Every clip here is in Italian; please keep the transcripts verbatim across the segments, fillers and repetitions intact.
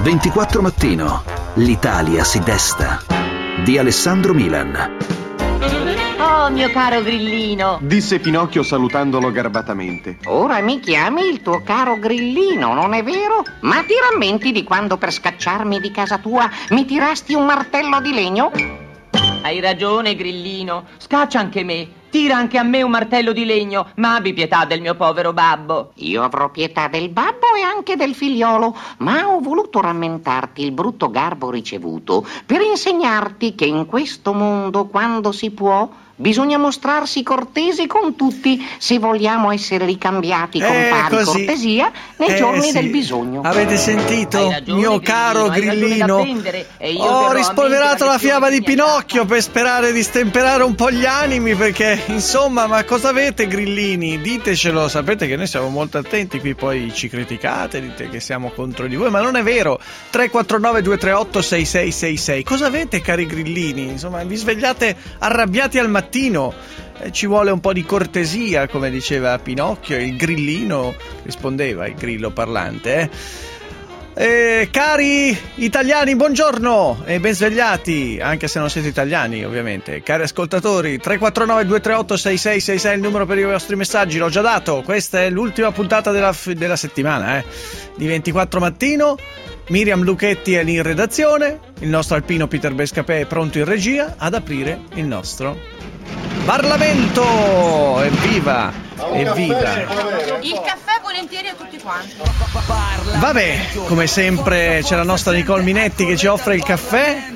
ventiquattro Mattino. L'Italia si desta. Di Alessandro Milan. Oh, mio caro grillino, disse Pinocchio salutandolo garbatamente. Ora mi chiami il tuo caro grillino, non è vero? Ma ti rammenti di quando per scacciarmi di casa tua mi tirasti un martello di legno? hai ragione, grillino. Scaccia anche me. Tira anche a me un martello di legno, ma abbi pietà del mio povero babbo. Io avrò pietà del babbo e anche del figliolo, ma ho voluto rammentarti il brutto garbo ricevuto per insegnarti che in questo mondo, quando si può, bisogna mostrarsi cortesi con tutti se vogliamo essere ricambiati con Eh, pari così. cortesia nei Eh, giorni sì. del bisogno. Avete sentito, Hai ragione, mio caro Grillino, hai ragione da grillino? prendere, e io Ho terrò a rispolverato mente la la fiaba di lezione Pinocchio per sperare di stemperare un po' gli animi, perché insomma, ma cosa avete, grillini? Ditecelo, sapete che noi siamo molto attenti qui, poi ci criticate, dite che siamo contro di voi, ma non è vero. Tre quattro nove due tre otto sei sei sei sei. Cosa avete, cari grillini? Insomma, vi svegliate arrabbiati al mattino. Eh, ci vuole un po' di cortesia, come diceva Pinocchio. Il grillino rispondeva, il grillo parlante. Eh? Eh, cari italiani, buongiorno e ben svegliati, anche se non siete italiani, ovviamente. Cari ascoltatori, tre quattro nove due tre otto sei sei sei sei è il numero per i vostri messaggi. L'ho già dato. Questa è l'ultima puntata della, della settimana, eh, di ventiquattro Mattino. Miriam Lucchetti è lì in redazione, il nostro alpino Peter Bescapè è pronto in regia ad aprire il nostro Parlamento. Evviva, evviva. Il caffè volentieri a tutti quanti. Vabbè, come sempre c'è la nostra Nicole Minetti che ci offre il caffè.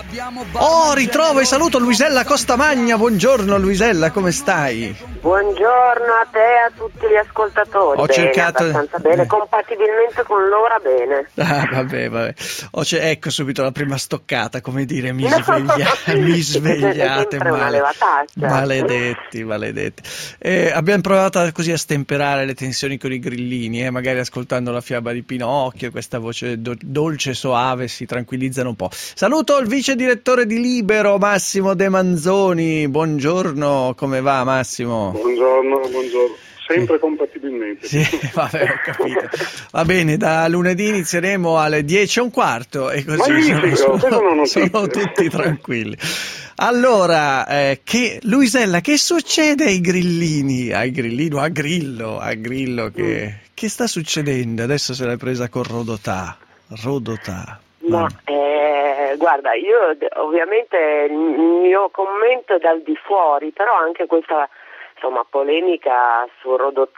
Oh, ritrovo e saluto Luisella Costamagna. Buongiorno Luisella, come stai? Buongiorno a te e a tutti gli ascoltatori. Ho bene, cercato- abbastanza bene, eh. compatibilmente con l'ora bene. Ah, vabbè, vabbè. Ho ce- ecco subito la prima stoccata, come dire, mi, sveglia- mi svegliate, Sempre una male- levataccia. maledetti, maledetti. Eh, abbiamo provato a- così a stemperare le tensioni con i grillini, eh, magari ascoltando la fiaba di Pinocchio, questa voce do- dolce e soave, si tranquillizzano un po'. Saluto il vice direttore di Libero, Massimo De Manzoni. Buongiorno, come va Massimo? Buongiorno, buongiorno. Sempre compatibilmente. Sì, vabbè, ho capito. Va bene, da lunedì inizieremo alle dieci e un quarto e così Magnifico, sono, questa è una notizia. sono tutti tranquilli. Allora, eh, che, Luisella, che succede ai grillini? Ai grillino, a Grillo, a Grillo, che, che sta succedendo? Adesso se l'hai presa con Rodotà. Rodotà. Ma eh, guarda, io d- ovviamente il mio commento è dal di fuori, però anche questa insomma polemica su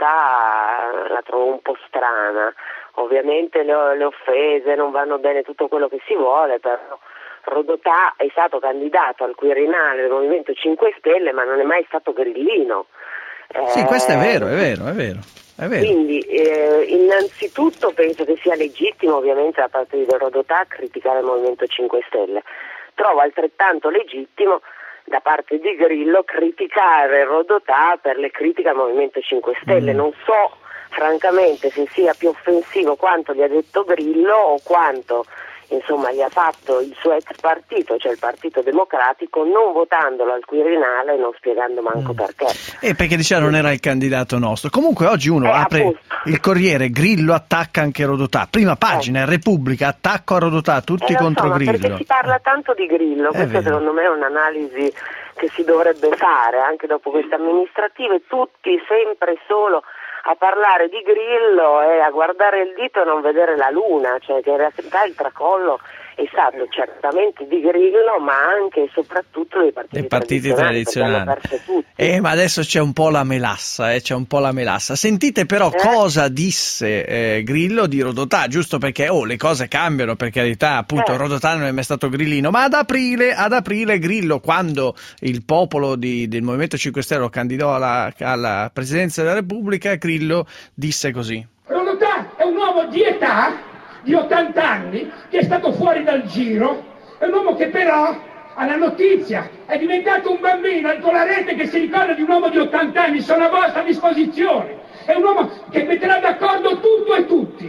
Rodotà la trovo un po' strana. Ovviamente le, le offese non vanno bene, tutto quello che si vuole, però Rodotà è stato candidato al Quirinale del Movimento cinque Stelle, ma non è mai stato grillino. Sì, Eh, questo è vero, è vero, è vero. È vero. Quindi eh, innanzitutto penso che sia legittimo ovviamente da parte di Rodotà criticare il Movimento cinque Stelle. Trovo altrettanto legittimo da parte di Grillo criticare Rodotà per le critiche al Movimento cinque Stelle. Mm. Non so francamente se sia più offensivo quanto gli ha detto Grillo o quanto insomma gli ha fatto il suo ex partito, cioè il Partito Democratico, non votandolo al Quirinale e non spiegando manco Mm. perché. Eh, perché diceva non era il candidato nostro. Comunque oggi uno Eh, apre appunto. il Corriere, Grillo attacca anche Rodotà. Prima pagina, Repubblica, attacco a Rodotà, tutti Eh, lo contro so, ma Grillo. perché si parla tanto di Grillo, È questa vero. secondo me è un'analisi che si dovrebbe fare anche dopo queste amministrative, tutti sempre solo a parlare di Grillo e a guardare il dito e non vedere la luna, cioè che in realtà il tracollo è stato certamente di Grillo ma anche e soprattutto dei partiti, Dei partiti tradizionali, perché tradizionali. hanno perso tutti. Eh, ma adesso c'è un po' la melassa, eh, c'è un po' la melassa. Sentite però Eh? cosa disse eh, Grillo di Rodotà, giusto perché oh, le cose cambiano, per carità, appunto Eh. Rodotà non è mai stato grillino, ma ad aprile, ad aprile Grillo, quando il popolo di- del Movimento cinque Stelle lo candidò alla, alla Presidenza della Repubblica, Grillo disse così. Rodotà è un uomo di età, di ottanta anni, che è stato fuori dal giro, è un uomo che però ha la notizia, è diventato un bambino con la rete che si ricorda di un uomo di ottanta anni, sono a vostra disposizione, è un uomo che metterà d'accordo tutto e tutti.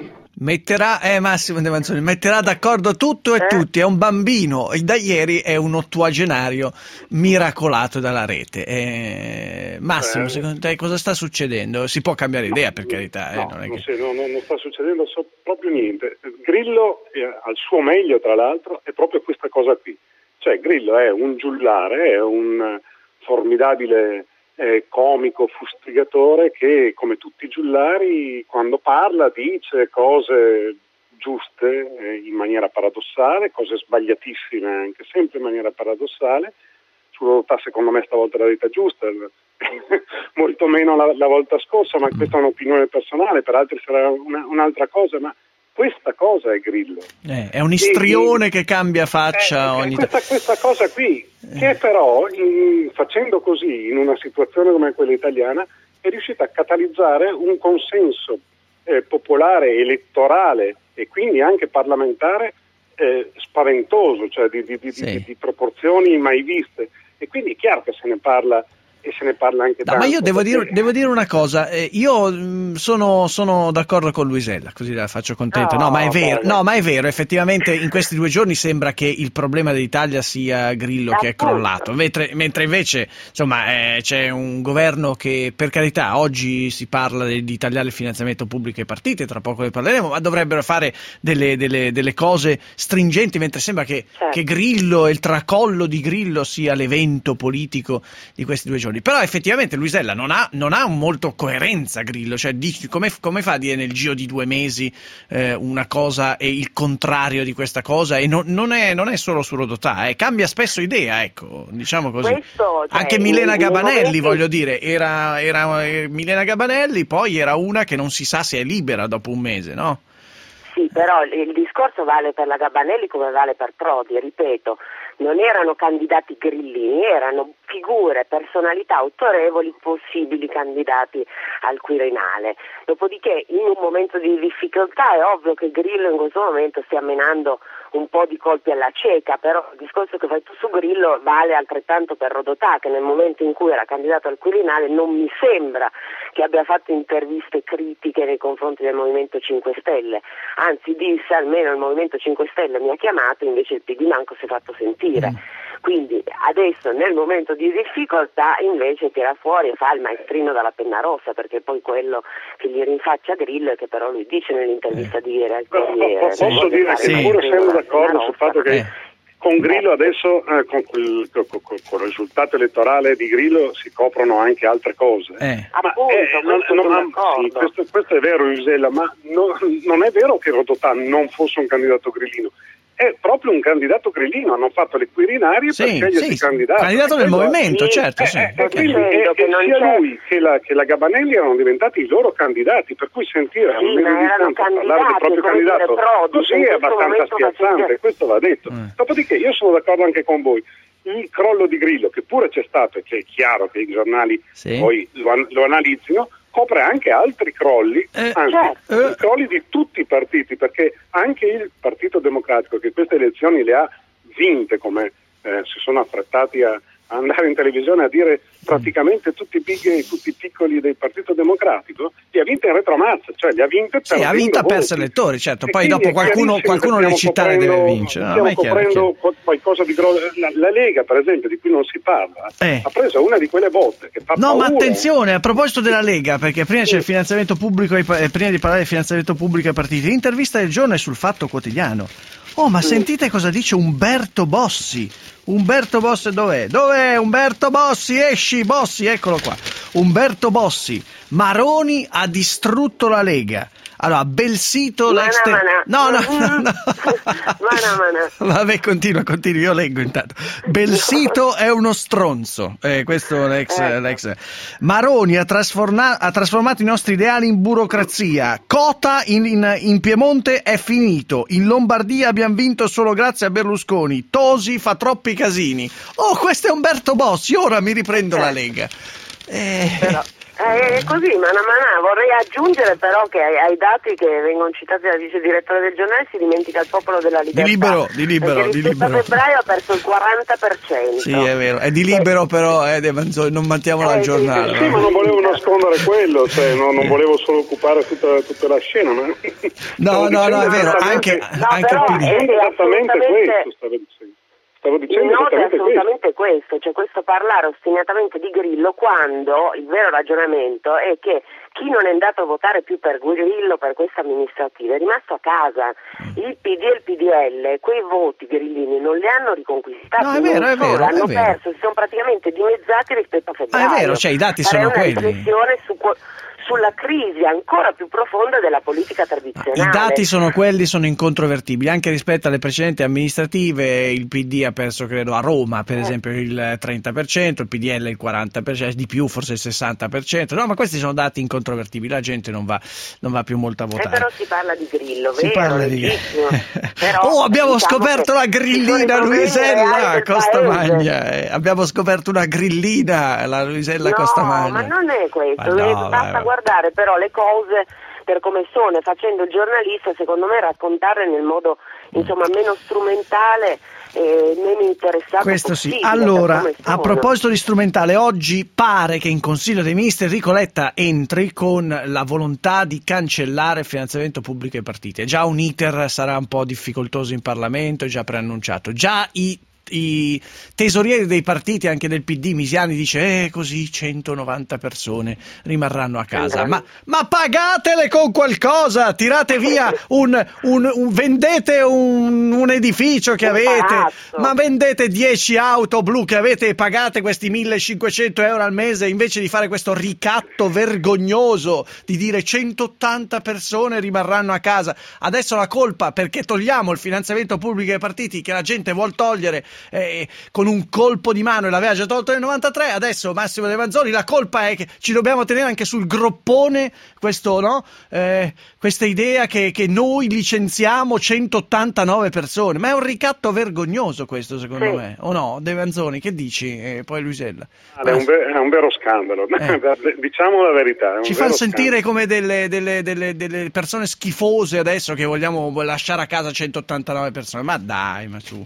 Metterà, eh Massimo De Manzoni, metterà d'accordo tutto e Eh? tutti, è un bambino, e da ieri è un ottuagenario miracolato dalla rete. Eh, Massimo, Eh. secondo te cosa sta succedendo? Si può cambiare idea, per carità. Eh, No, non è non, che... si- no, no, non sta succedendo so- proprio niente. Grillo, eh, al suo meglio tra l'altro, è proprio questa cosa qui. Cioè Grillo è un giullare, è un eh, formidabile eh, comico, fustigatore che, come tutti i giullari, quando parla dice cose giuste eh, in maniera paradossale, cose sbagliatissime anche sempre in maniera paradossale. Sulla Rodotà secondo me stavolta l'ha detta giusta, molto meno la, la volta scorsa, ma questa è un'opinione personale, per altri sarà una, un'altra cosa, ma questa cosa è Grillo. Eh, è un istrione che cambia faccia Eh, ogni questa, questa cosa qui, che però in- facendo così in una situazione come quella italiana è riuscita a catalizzare un consenso eh, popolare, elettorale e quindi anche parlamentare eh, spaventoso, cioè di, di- di- Sì. di- di proporzioni mai viste, e quindi è chiaro che se ne parla e se ne parla anche No, tanto. ma io devo perché- dire, devo dire una cosa, eh, io mh, sono, sono d'accordo con Luisella, così la faccio contenta. No, No, ma è vero, bene. no, ma è vero, effettivamente in questi due giorni sembra che il problema dell'Italia sia Grillo che è Appunto. crollato, mentre, mentre invece insomma eh, c'è un governo che, per carità, oggi si parla di, di tagliare il finanziamento pubblico ai partiti, tra poco ne parleremo, ma dovrebbero fare delle, delle, delle cose stringenti, mentre sembra che, Certo. che Grillo e il tracollo di Grillo sia l'evento politico di questi due giorni. Però effettivamente Luisella non ha, non ha molto coerenza Grillo, cioè dici, come, come fa a dire nel giro di due mesi eh, una cosa e il contrario di questa cosa? E non, non, è, non è solo su Rodotà, eh, cambia spesso idea, ecco, diciamo così. Questo, cioè, Anche Milena nei- nei Gabanelli, momenti- voglio dire, era, era eh, Milena Gabanelli, poi era una che non si sa se è libera dopo un mese, no? Sì, però il il discorso vale per la Gabanelli come vale per Prodi, ripeto, non erano candidati grillini, erano figure, personalità autorevoli, possibili candidati al Quirinale. Dopodiché in un momento di difficoltà è ovvio che Grillo in questo momento stia menando un po' di colpi alla cieca, però il discorso che fai tu su Grillo vale altrettanto per Rodotà, che nel momento in cui era candidato al Quirinale non mi sembra che abbia fatto interviste critiche nei confronti del Movimento cinque Stelle, anzi disse almeno il Movimento cinque Stelle mi ha chiamato, invece il P D manco si è fatto sentire. Quindi adesso nel momento di difficoltà invece tira fuori e fa il maestrino dalla penna rossa, perché poi quello che gli rinfaccia Grillo è che però lui dice nell'intervista di ieri al Però, Corriere. posso non voglio dire fare che il Sì. pur maestrino essendo dalla penna d'accordo sul rossa. fatto che Eh. con Grillo adesso, eh, con, quel, con, con- con il risultato elettorale di Grillo si coprono anche altre cose. Eh. Ma, Appunto, eh, non- questo non- sono ma- d'accordo. sì, questo, questo è vero, Isella, ma no- non è vero che Rodotà non fosse un candidato grillino. È proprio un candidato grillino, hanno fatfatto le Quirinarie Sì, per scegliersi sì, il candidato. candidato del Quello- movimento, sì, certo, eh, sì. eh, Ok. e quindi e- Dicendo che e non sia c'è- lui che la, che la Gabanelli erano diventati i loro candidati, per cui sentire a Sì, un mese ma di erano distanza parlare del candidati, proprio come dire, candidato Prodi, così in è questo abbastanza momento spiazzante, faceva- questo va detto. Mm. Dopodiché io sono d'accordo anche con voi. Il crollo di Grillo, che pure c'è stato e che è chiaro che i giornali Sì. poi lo, an- lo analizzino, copre anche altri crolli, Eh, anzi certo. i crolli di tutti i partiti, perché anche il Partito Democratico, che queste elezioni le ha vinte, come eh, si sono affrettati a, a andare in televisione a dire praticamente tutti i big e tutti i piccoli del Partito Democratico, li ha vinte in retromarcia, cioè li ha vinte per Sì, ha vinto a perso voti. elettori, certo. E Poi quindi dopo è qualcuno, chiarissimo qualcuno che deve stiamo citare deve coprendo- vincere. No, stiamo ma è chiaro, è coprendo chiaro. qual- qualcosa di grosso. La, la Lega, per esempio, di cui non si parla, Eh. ha preso una di quelle botte che fa No, ma paura. attenzione, a proposito della Lega, perché prima c'è il finanziamento pubblico, ai pa- eh, prima di parlare del finanziamento pubblico ai partiti, l'intervista del giorno è sul Fatto Quotidiano. Oh, ma sentite cosa dice Umberto Bossi. Umberto Bossi dov'è? Dov'è Umberto Bossi? Esci, Bossi, eccolo qua. Umberto Bossi, Maroni ha distrutto la Lega. Allora, bel sito Mana, l'ex te- mana. No, no, no, no. Mana, mana. Vabbè, continua, continua, io leggo intanto. Belsito è uno stronzo. Eh, questo è l'ex, Ecco. l'ex. Maroni ha, trasforma- ha trasformato i nostri ideali in burocrazia. Cota in, in, in Piemonte è finito. In Lombardia abbiamo vinto solo grazie a Berlusconi. Tosi fa troppi casini. Oh, questo è Umberto Bossi. Ora mi riprendo la Lega. Eh, Però, È così, manà manà. Vorrei aggiungere però che ai, ai dati che vengono citati dal vice direttore del giornale si dimentica il Popolo della Libertà. Di Libero, di Libero, perché di rispetto Libero. a febbraio ha perso il quaranta per cento. Sì, è vero, è di Libero però, eh, De Manzoni, non mantiamolo Eh, al sì, giornale. Sì, ma non volevo nascondere quello, cioè no, non volevo solo occupare tutta, tutta la scena. Ma... No, no, no, è vero, anche, No, anche il però P D. è- Dicendo esattamente assolutamente- questo, stavo dicendo. Stavo Il dicendo nodo è esattamente questo. assolutamente questo, cioè questo parlare ostinatamente di Grillo quando il vero ragionamento è che chi non è andato a votare più per Grillo per questa amministrativa è rimasto a casa. Il P D e il P D L quei voti grillini non li hanno riconquistati, No, è vero, non è vero, solo, hanno è vero. perso, si sono praticamente dimezzati rispetto a febbraio. Ah, è vero, cioè i dati Farei sono una quelli. riflessione su que- sulla crisi ancora più profonda della politica tradizionale. I dati sono quelli, sono incontrovertibili, anche rispetto alle precedenti amministrative. Il P D ha perso, credo, a Roma per esempio il trenta per cento, il P D L il quaranta per cento, di più forse il sessanta per cento. No, ma questi sono dati incontrovertibili, la gente non va, non va più molto a Eh, votare. però si parla di Grillo, Si vero, parla di legittimo. Però, oh, abbiamo diciamo scoperto che la ci sono i grillina problemi Luisella reali del Costamagna. paese. eh. Abbiamo scoperto una grillina, la Luisella No, Costamagna. ma non è questo, Ma no, eh, dai, basta va. guardare però le cose per come sono e facendo il giornalista, secondo me raccontarle nel modo insomma meno strumentale e meno interessato Questo sì. possibile, per Allora, come a sono. proposito di strumentale, oggi pare che in Consiglio dei Ministri Enrico Letta entri con la volontà di cancellare il finanziamento pubblico ai partiti. È già un iter, sarà un po' difficoltoso in Parlamento, è già preannunciato. Già i I tesorieri dei partiti, anche del P D, Misiani dice eh così centonovanta persone rimarranno a casa. Ma, ma pagatele con qualcosa, tirate via un, un, un vendete un, un edificio che Un avete, palazzo. ma vendete dieci auto blu che avete e pagate questi millecinquecento euro al mese invece di fare questo ricatto vergognoso di dire centottanta persone rimarranno a casa. Adesso la colpa, perché togliamo il finanziamento pubblico ai partiti che la gente vuol togliere Eh, con un colpo di mano, e l'aveva già tolto nel novantatré, adesso Massimo De Manzoni, la colpa è che ci dobbiamo tenere anche sul groppone questo, no? Eh, questa idea che, che noi licenziamo centottantanove persone, ma è un ricatto vergognoso questo, secondo Sì. me, o no? De Manzoni, che dici? E poi Luisella. È un, ve- è un vero scandalo, Eh. diciamo la verità. È un Ci vero fanno sentire scandalo. come delle, delle, delle, delle persone schifose adesso che vogliamo lasciare a casa centottantanove persone, ma dai, ma su.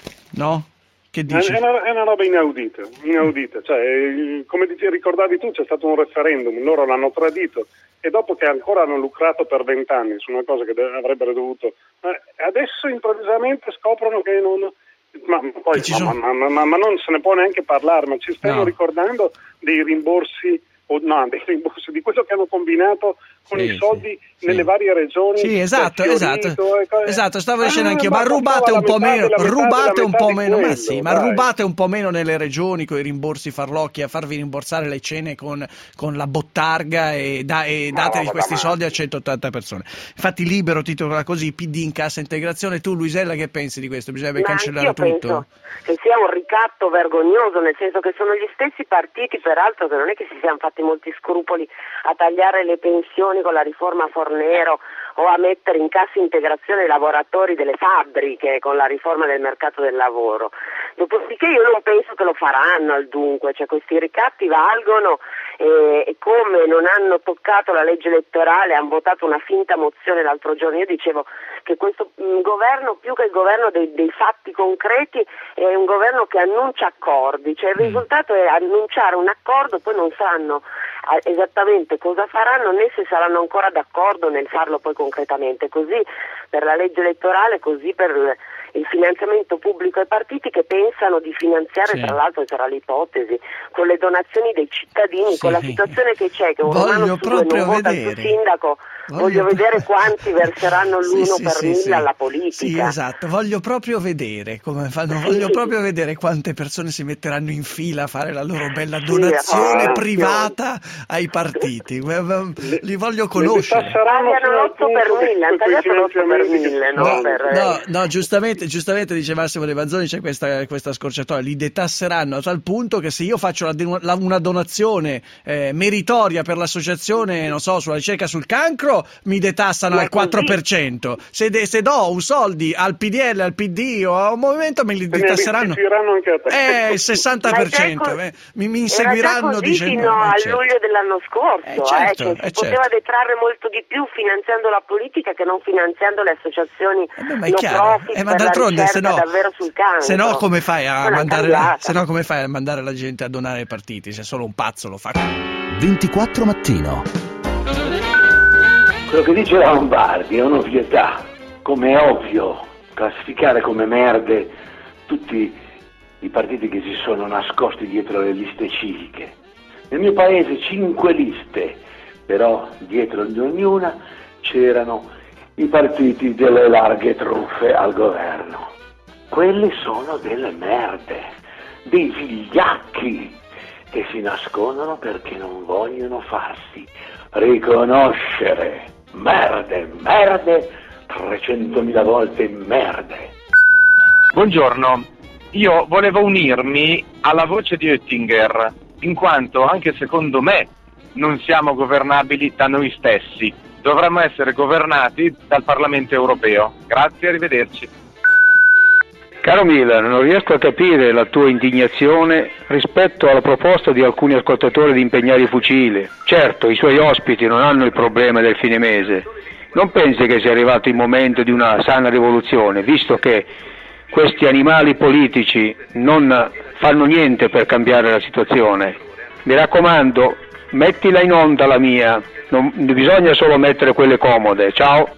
No? Che dici? È una, è una roba inaudita, inaudita. Cioè, eh, come dici, ricordavi tu, c'è stato un referendum, loro l'hanno tradito e dopo che ancora hanno lucrato per vent'anni su una cosa che de- avrebbero dovuto, eh, adesso improvvisamente scoprono che non... Ma, poi, Che ci ma, sono- ma, ma, ma, ma non se ne può neanche parlare, ma ci stiamo No. ricordando dei rimborsi, o no, dei rimborsi, di quello che hanno combinato con Sì, i soldi sì, nelle sì. varie regioni. Sì, esatto, per esatto. Fiorito e cose- Esatto, stavo Ah, dicendo anch'io, ma bastava rubate un la po' metà meno, della metà rubate della un metà po' di meno, ma quello, sì, ma dai. rubate un po' meno nelle regioni con i rimborsi farlocchi, a farvi rimborsare le cene con, con la bottarga e, da, e Ma datevi no, questi ma- soldi a centottanta persone. Infatti Libero titola così, P D in cassa integrazione. Tu Luisella che pensi di questo? Bisognerebbe Ma cancellare anch'io tutto? penso che sia un ricatto vergognoso, nel senso che sono gli stessi partiti, peraltro, che non è che si siano fatti molti scrupoli a tagliare le pensioni con la riforma Fornero o a mettere in cassa integrazione i lavoratori delle fabbriche con la riforma del mercato del lavoro. Dopodiché io non penso che lo faranno al dunque, cioè questi ricatti valgono e, e come non hanno toccato la legge elettorale, hanno votato una finta mozione l'altro giorno. Io dicevo che questo mh, governo, più che il governo dei, dei fatti concreti, è un governo che annuncia accordi, cioè il risultato è annunciare un accordo, poi non sanno eh, esattamente cosa faranno né se saranno ancora d'accordo nel farlo poi concretamente, così per la legge elettorale, così per il finanziamento pubblico ai partiti che pensano di finanziare, Sì. tra l'altro sarà l'ipotesi, con le donazioni dei cittadini, Sì. con la situazione che c'è, che un Voglio romano su due proprio non vota il vedere. suo sindaco, Voglio voglio, pro- vedere quanti verseranno Sì, l'uno sì, per sì, mille sì. alla politica. Sì, esatto, voglio proprio vedere come fanno, Sì. voglio proprio vedere quante persone si metteranno in fila a fare la loro bella Sì, donazione ah, privata ai partiti. Li voglio conoscere. Tagliano l'otto per mille, hanno tagliato l'otto per mille, no? No, per, no, no, giustamente, giustamente dice Massimo De Manzoni, c'è questa, questa scorciatoia, li detasseranno a tal punto che se io faccio la, la, una donazione eh, meritoria per l'associazione, non so, sulla ricerca sul cancro, mi detassano al quattro per cento. Se, de- se do un soldi al P D L, al P D o a un movimento, me li detasseranno anche a te. eh, il sessanta per cento. Ma eh, mi, mi inseguiranno così dicendo fino eh, a certo. luglio dell'anno scorso, Eh, certo, eh, cioè, eh, si poteva certo. detrarre molto di più finanziando la politica che non finanziando le associazioni Eh beh, ma è no chiaro. profit Eh, ma per la d'altronde, ricerca se no, davvero sul cancro. se no come fai a Non è mandare la, cambiata. se no come fai a mandare la gente a donare ai partiti? Se solo un pazzo lo fa. ventiquattro Mattino. Quello che dice la Lombardi è un'ovvietà, come è ovvio classificare come merde tutti i partiti che si sono nascosti dietro le liste civiche. Nel mio paese cinque liste, però dietro di ognuna c'erano i partiti delle larghe truffe al governo. Quelle sono delle merde, dei vigliacchi che si nascondono perché non vogliono farsi riconoscere. Merde, merde, trecentomila volte merde. Buongiorno, io volevo unirmi alla voce di Oettinger, in quanto anche secondo me non siamo governabili da noi stessi, dovremmo essere governati dal Parlamento europeo. Grazie, arrivederci. Caro Milan, non riesco a capire la tua indignazione rispetto alla proposta di alcuni ascoltatori di impegnare i fucili. Certo, i suoi ospiti non hanno il problema del fine mese. Non pensi che sia arrivato il momento di una sana rivoluzione, visto che questi animali politici non fanno niente per cambiare la situazione? Mi raccomando, mettila in onda la mia, non bisogna solo mettere quelle comode. Ciao.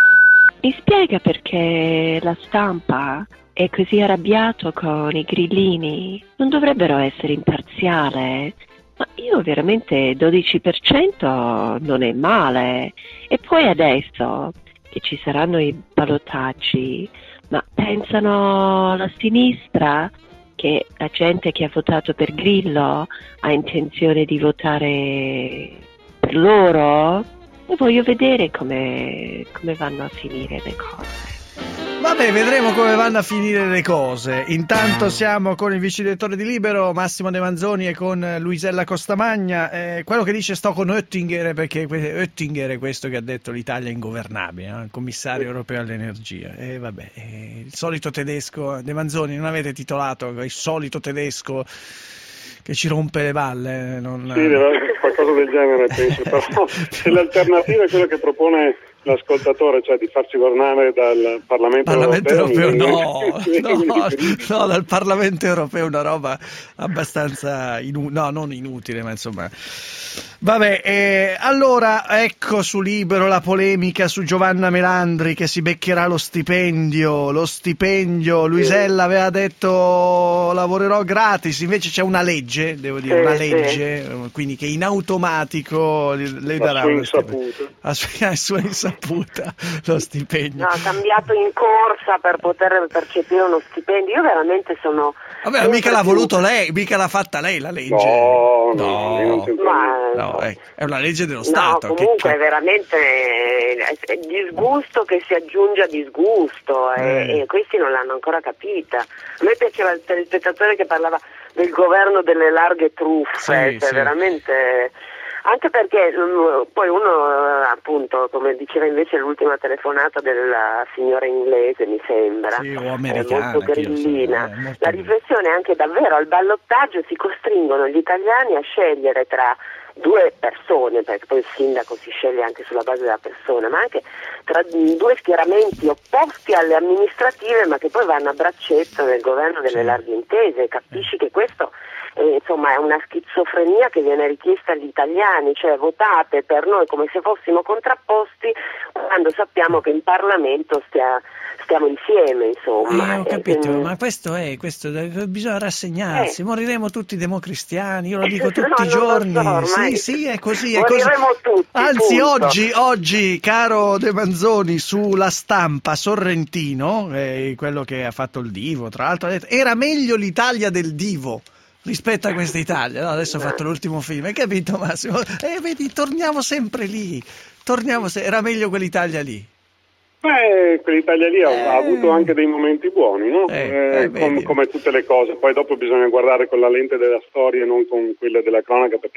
Mi spiega perché la stampa è così arrabbiato con i grillini? Non dovrebbero essere imparziale? Ma io veramente dodici per cento non è male. E poi adesso che ci saranno i ballottaggi, ma pensano alla sinistra che la gente che ha votato per Grillo ha intenzione di votare per loro? E voglio vedere come, come vanno a finire le cose. Vabbè, vedremo come vanno a finire le cose. Intanto siamo con il vice direttore di Libero, Massimo De Manzoni, e con Luisella Costamagna. Eh, quello che dice sto con Oettinger, perché Oettinger è questo che ha detto l'Italia è ingovernabile, no? Il commissario europeo all'energia. E eh, vabbè, eh, il solito tedesco. De Manzoni, non avete titolato il solito tedesco che ci rompe le balle? Non... Sì, deve essere qualcosa del genere, penso. Però se l'alternativa è quella che propone l'ascoltatore, cioè di farsi governare dal Parlamento, Parlamento europeo, europeo mi... no, no, no, dal Parlamento europeo una roba abbastanza inu- no, non inutile, ma insomma vabbè. Eh, allora ecco su Libero la polemica su Giovanna Melandri che si beccherà lo stipendio lo stipendio Luisella aveva detto lavorerò gratis, invece c'è una legge, devo dire, una legge, quindi che in automatico le darà a sua lo insaputa. a sua, a sua insaputa lo stipendio. No, ha cambiato in corsa per poter percepire uno stipendio. Io veramente sono... Vabbè, mica l'ha voluto lei, mica l'ha fatta lei la legge. No, no, no, ma... no è, è una legge dello No, Stato. comunque che, che... è veramente è disgusto che si aggiunge a disgusto eh. e, e questi non l'hanno ancora capita. A me piaceva il telespettatore che parlava del governo delle larghe truffe, sì, cioè sì. veramente... Anche perché poi uno, appunto, come diceva invece l'ultima telefonata della signora inglese, mi sembra, sì, o è americana, molto grillina, so, molto... la riflessione è anche davvero al ballottaggio si costringono gli italiani a scegliere tra due persone, perché poi il sindaco si sceglie anche sulla base della persona, ma anche tra due schieramenti opposti alle amministrative, ma che poi vanno a braccetto nel governo delle sì. larghe intese. Capisci che questo eh, insomma è una schizofrenia che viene richiesta agli italiani, cioè votate per noi come se fossimo contrapposti quando sappiamo che in Parlamento stia, stiamo insieme, insomma. Eh, ho capito, eh, ma questo è, questo bisogna rassegnarsi, eh. moriremo tutti democristiani, io lo dico tutti no, i giorni, so, sì, sì, è così, è così. Tutti, Anzi, punto. oggi, oggi, caro De Manzoni, sulla Stampa, Sorrentino, eh, quello che ha fatto il Divo, tra l'altro, ha detto era meglio l'Italia del Divo rispetto a questa Italia, no, adesso ho fatto l'ultimo film, hai capito Massimo? E eh, vedi, torniamo sempre lì, torniamo se- era meglio quell'Italia lì. Beh, quell'Italia lì ha, eh. ha avuto anche dei momenti buoni, no? Eh, eh, com- come tutte le cose, poi dopo bisogna guardare con la lente della storia e non con quella della cronaca, perché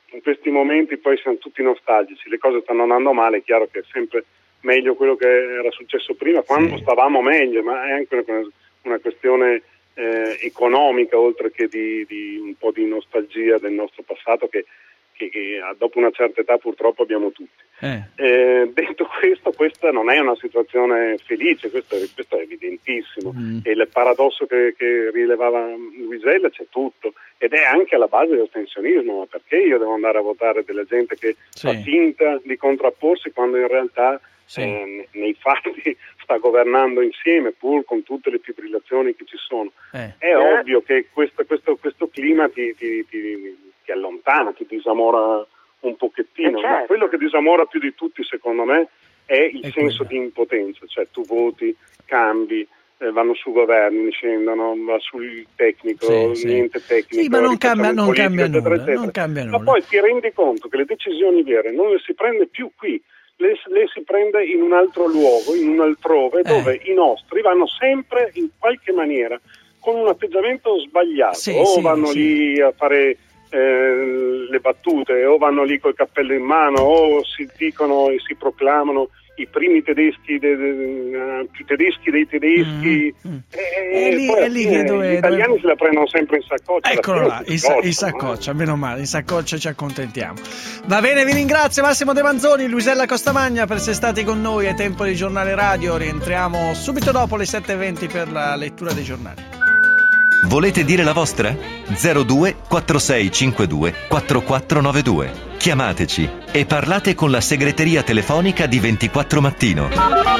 in questi momenti poi siamo tutti nostalgici, le cose stanno andando male, è chiaro che è sempre meglio quello che era successo prima, quando sì. stavamo meglio, ma è anche una, una questione eh, economica, oltre che di, di un po' di nostalgia del nostro passato che, che, che dopo una certa età purtroppo abbiamo tutti. Eh. Eh, detto questo, questa non è una situazione felice, questo è, questo è evidentissimo, mm. e il paradosso che, che rilevava Luisella c'è tutto, ed è anche alla base dell'astensionismo. Ma perché io devo andare a votare della gente che sì. fa finta di contrapporsi quando in realtà sì. eh, nei fatti sta governando insieme, pur con tutte le fibrillazioni che ci sono? Eh. È eh. ovvio che questo, questo, questo clima ti, ti, ti, ti allontana, ti disamora un pochettino, certo. ma quello che disamora più di tutti, secondo me, è il è senso quello. di impotenza, cioè tu voti, cambi, eh, vanno su governi, scendono, va sul tecnico, sì, niente sì. tecnico, sì, ma non cambia, non politico, cambia eccetera, nulla, eccetera. non cambia nulla. Ma poi ti rendi conto che le decisioni vere non le si prende più qui, le, le si prende in un altro luogo, in un altrove, eh. dove i nostri vanno sempre in qualche maniera con un atteggiamento sbagliato, sì, o sì, vanno sì. lì a fare Eh, le battute, o vanno lì col cappello in mano, o si dicono e si proclamano i primi tedeschi de, de, uh, più tedeschi dei tedeschi, mm, mm. e, e lì, poi, è lì che dove, gli italiani dove... se la prendono sempre in saccoccia. Eccolo là, in sa- saccoccia, no? Meno male, in saccoccia ci accontentiamo. Va bene, vi ringrazio Massimo De Manzoni, Luisella Costamagna per essere stati con noi. È tempo di giornale radio, rientriamo subito dopo le sette e venti per la lettura dei giornali. Volete dire la vostra? zero due quattro sei cinque due quattro quattro nove due. Chiamateci e parlate con la segreteria telefonica di ventiquattro Mattino.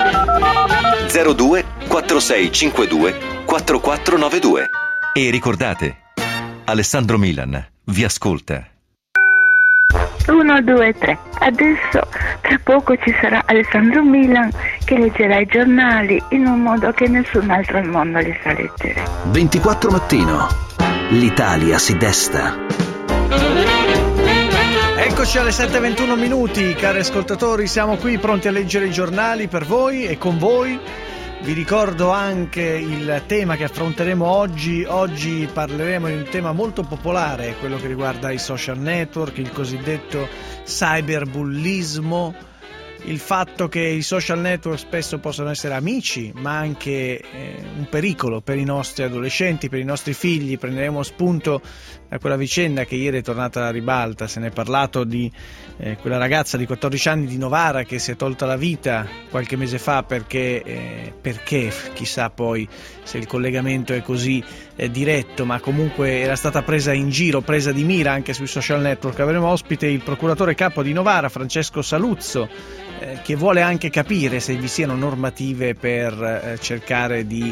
zero due quattro sei cinque due quattro quattro nove due. E ricordate, Alessandro Milan vi ascolta. uno, due, tre. Adesso tra poco ci sarà Alessandro Milan che leggerà i giornali in un modo che nessun altro al mondo li sa leggere. ventiquattro Mattino. L'Italia si desta. Eccoci alle sette e ventuno minuti, cari ascoltatori, siamo qui pronti a leggere i giornali per voi e con voi. Vi ricordo anche il tema che affronteremo oggi. Oggi parleremo di un tema molto popolare, quello che riguarda i social network, il cosiddetto cyberbullismo, il fatto che i social network spesso possono essere amici, ma anche eh, un pericolo per i nostri adolescenti, per i nostri figli. Prenderemo spunto da quella vicenda che ieri è tornata alla ribalta. Se ne è parlato di eh, quella ragazza di quattordici anni di Novara che si è tolta la vita qualche mese fa perché, eh, perché chissà poi se il collegamento è così eh, diretto, ma comunque era stata presa in giro, presa di mira anche sui social network. Avremo ospite il procuratore capo di Novara, Francesco Saluzzo, eh, che vuole anche capire se vi siano normative per eh, cercare di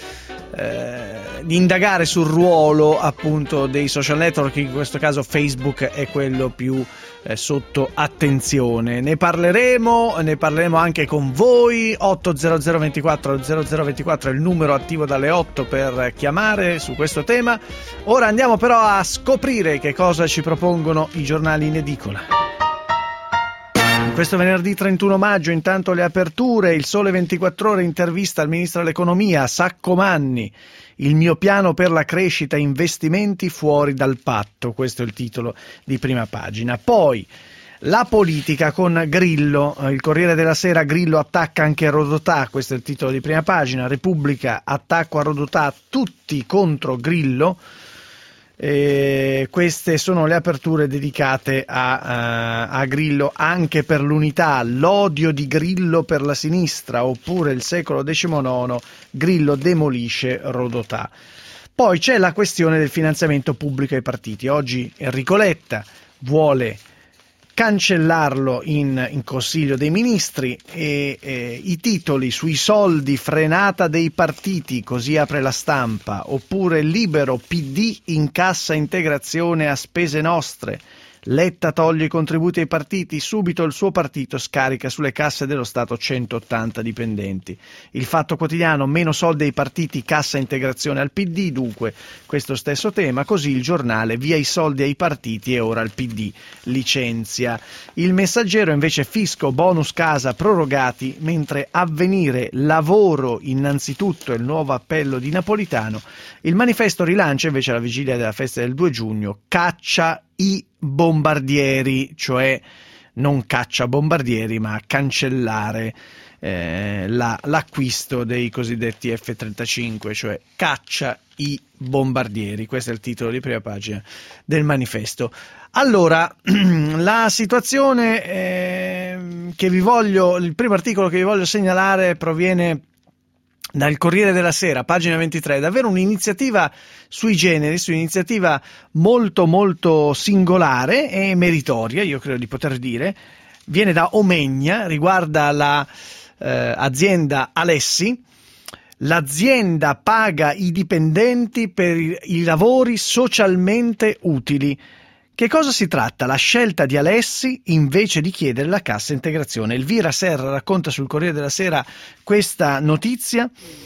Eh, di indagare sul ruolo appunto dei social network. In questo caso Facebook è quello più eh, sotto attenzione. Ne parleremo, ne parleremo anche con voi. Otto zero zero ventiquattro zero zero ventiquattro è il numero attivo dalle otto per chiamare su questo tema. Ora andiamo però a scoprire che cosa ci propongono i giornali in edicola. Questo venerdì trentuno maggio, intanto le aperture. Il Sole ventiquattro Ore intervista al ministro dell'economia Saccomanni. Il mio piano per la crescita, investimenti fuori dal patto. Questo è il titolo di prima pagina. Poi la politica con Grillo. Il Corriere della Sera: Grillo attacca anche Rodotà. Questo è il titolo di prima pagina. Repubblica: attacco a Rodotà, tutti contro Grillo. Eh, queste sono le aperture dedicate a, uh, a Grillo. Anche per l'Unità: l'odio di Grillo per la sinistra, oppure il secolo diciannove, Grillo demolisce Rodotà. Poi c'è la questione del finanziamento pubblico ai partiti. Oggi Enrico Letta vuole cancellarlo in, in Consiglio dei Ministri e eh, i titoli sui soldi: frenata dei partiti, così apre La Stampa, oppure Libero, P D in cassa integrazione a spese nostre. Letta toglie i contributi ai partiti, subito il suo partito scarica sulle casse dello Stato centottanta dipendenti. Il Fatto Quotidiano: meno soldi ai partiti, cassa integrazione al P D, dunque questo stesso tema. Così Il Giornale: via i soldi ai partiti e ora il P D licenzia. Il Messaggero invece: fisco, bonus casa prorogati, mentre Avvenire: lavoro innanzitutto è il nuovo appello di Napolitano. Il Manifesto rilancia invece alla vigilia della festa del due giugno: caccia i bombardieri, cioè non caccia bombardieri, ma cancellare eh, la, l'acquisto dei cosiddetti F trentacinque, cioè caccia i bombardieri. Questo è il titolo di prima pagina del manifesto. Allora, la situazione eh, che vi voglio, il primo articolo che vi voglio segnalare proviene dal Corriere della Sera, pagina ventitré, davvero un'iniziativa sui generis, un'iniziativa molto molto singolare e meritoria, io credo di poter dire, viene da Omegna, riguarda la eh, azienda Alessi. L'azienda paga i dipendenti per i, i lavori socialmente utili. Che cosa si tratta? La scelta di Alessi invece di chiedere la cassa integrazione. Elvira Serra racconta sul Corriere della Sera questa notizia.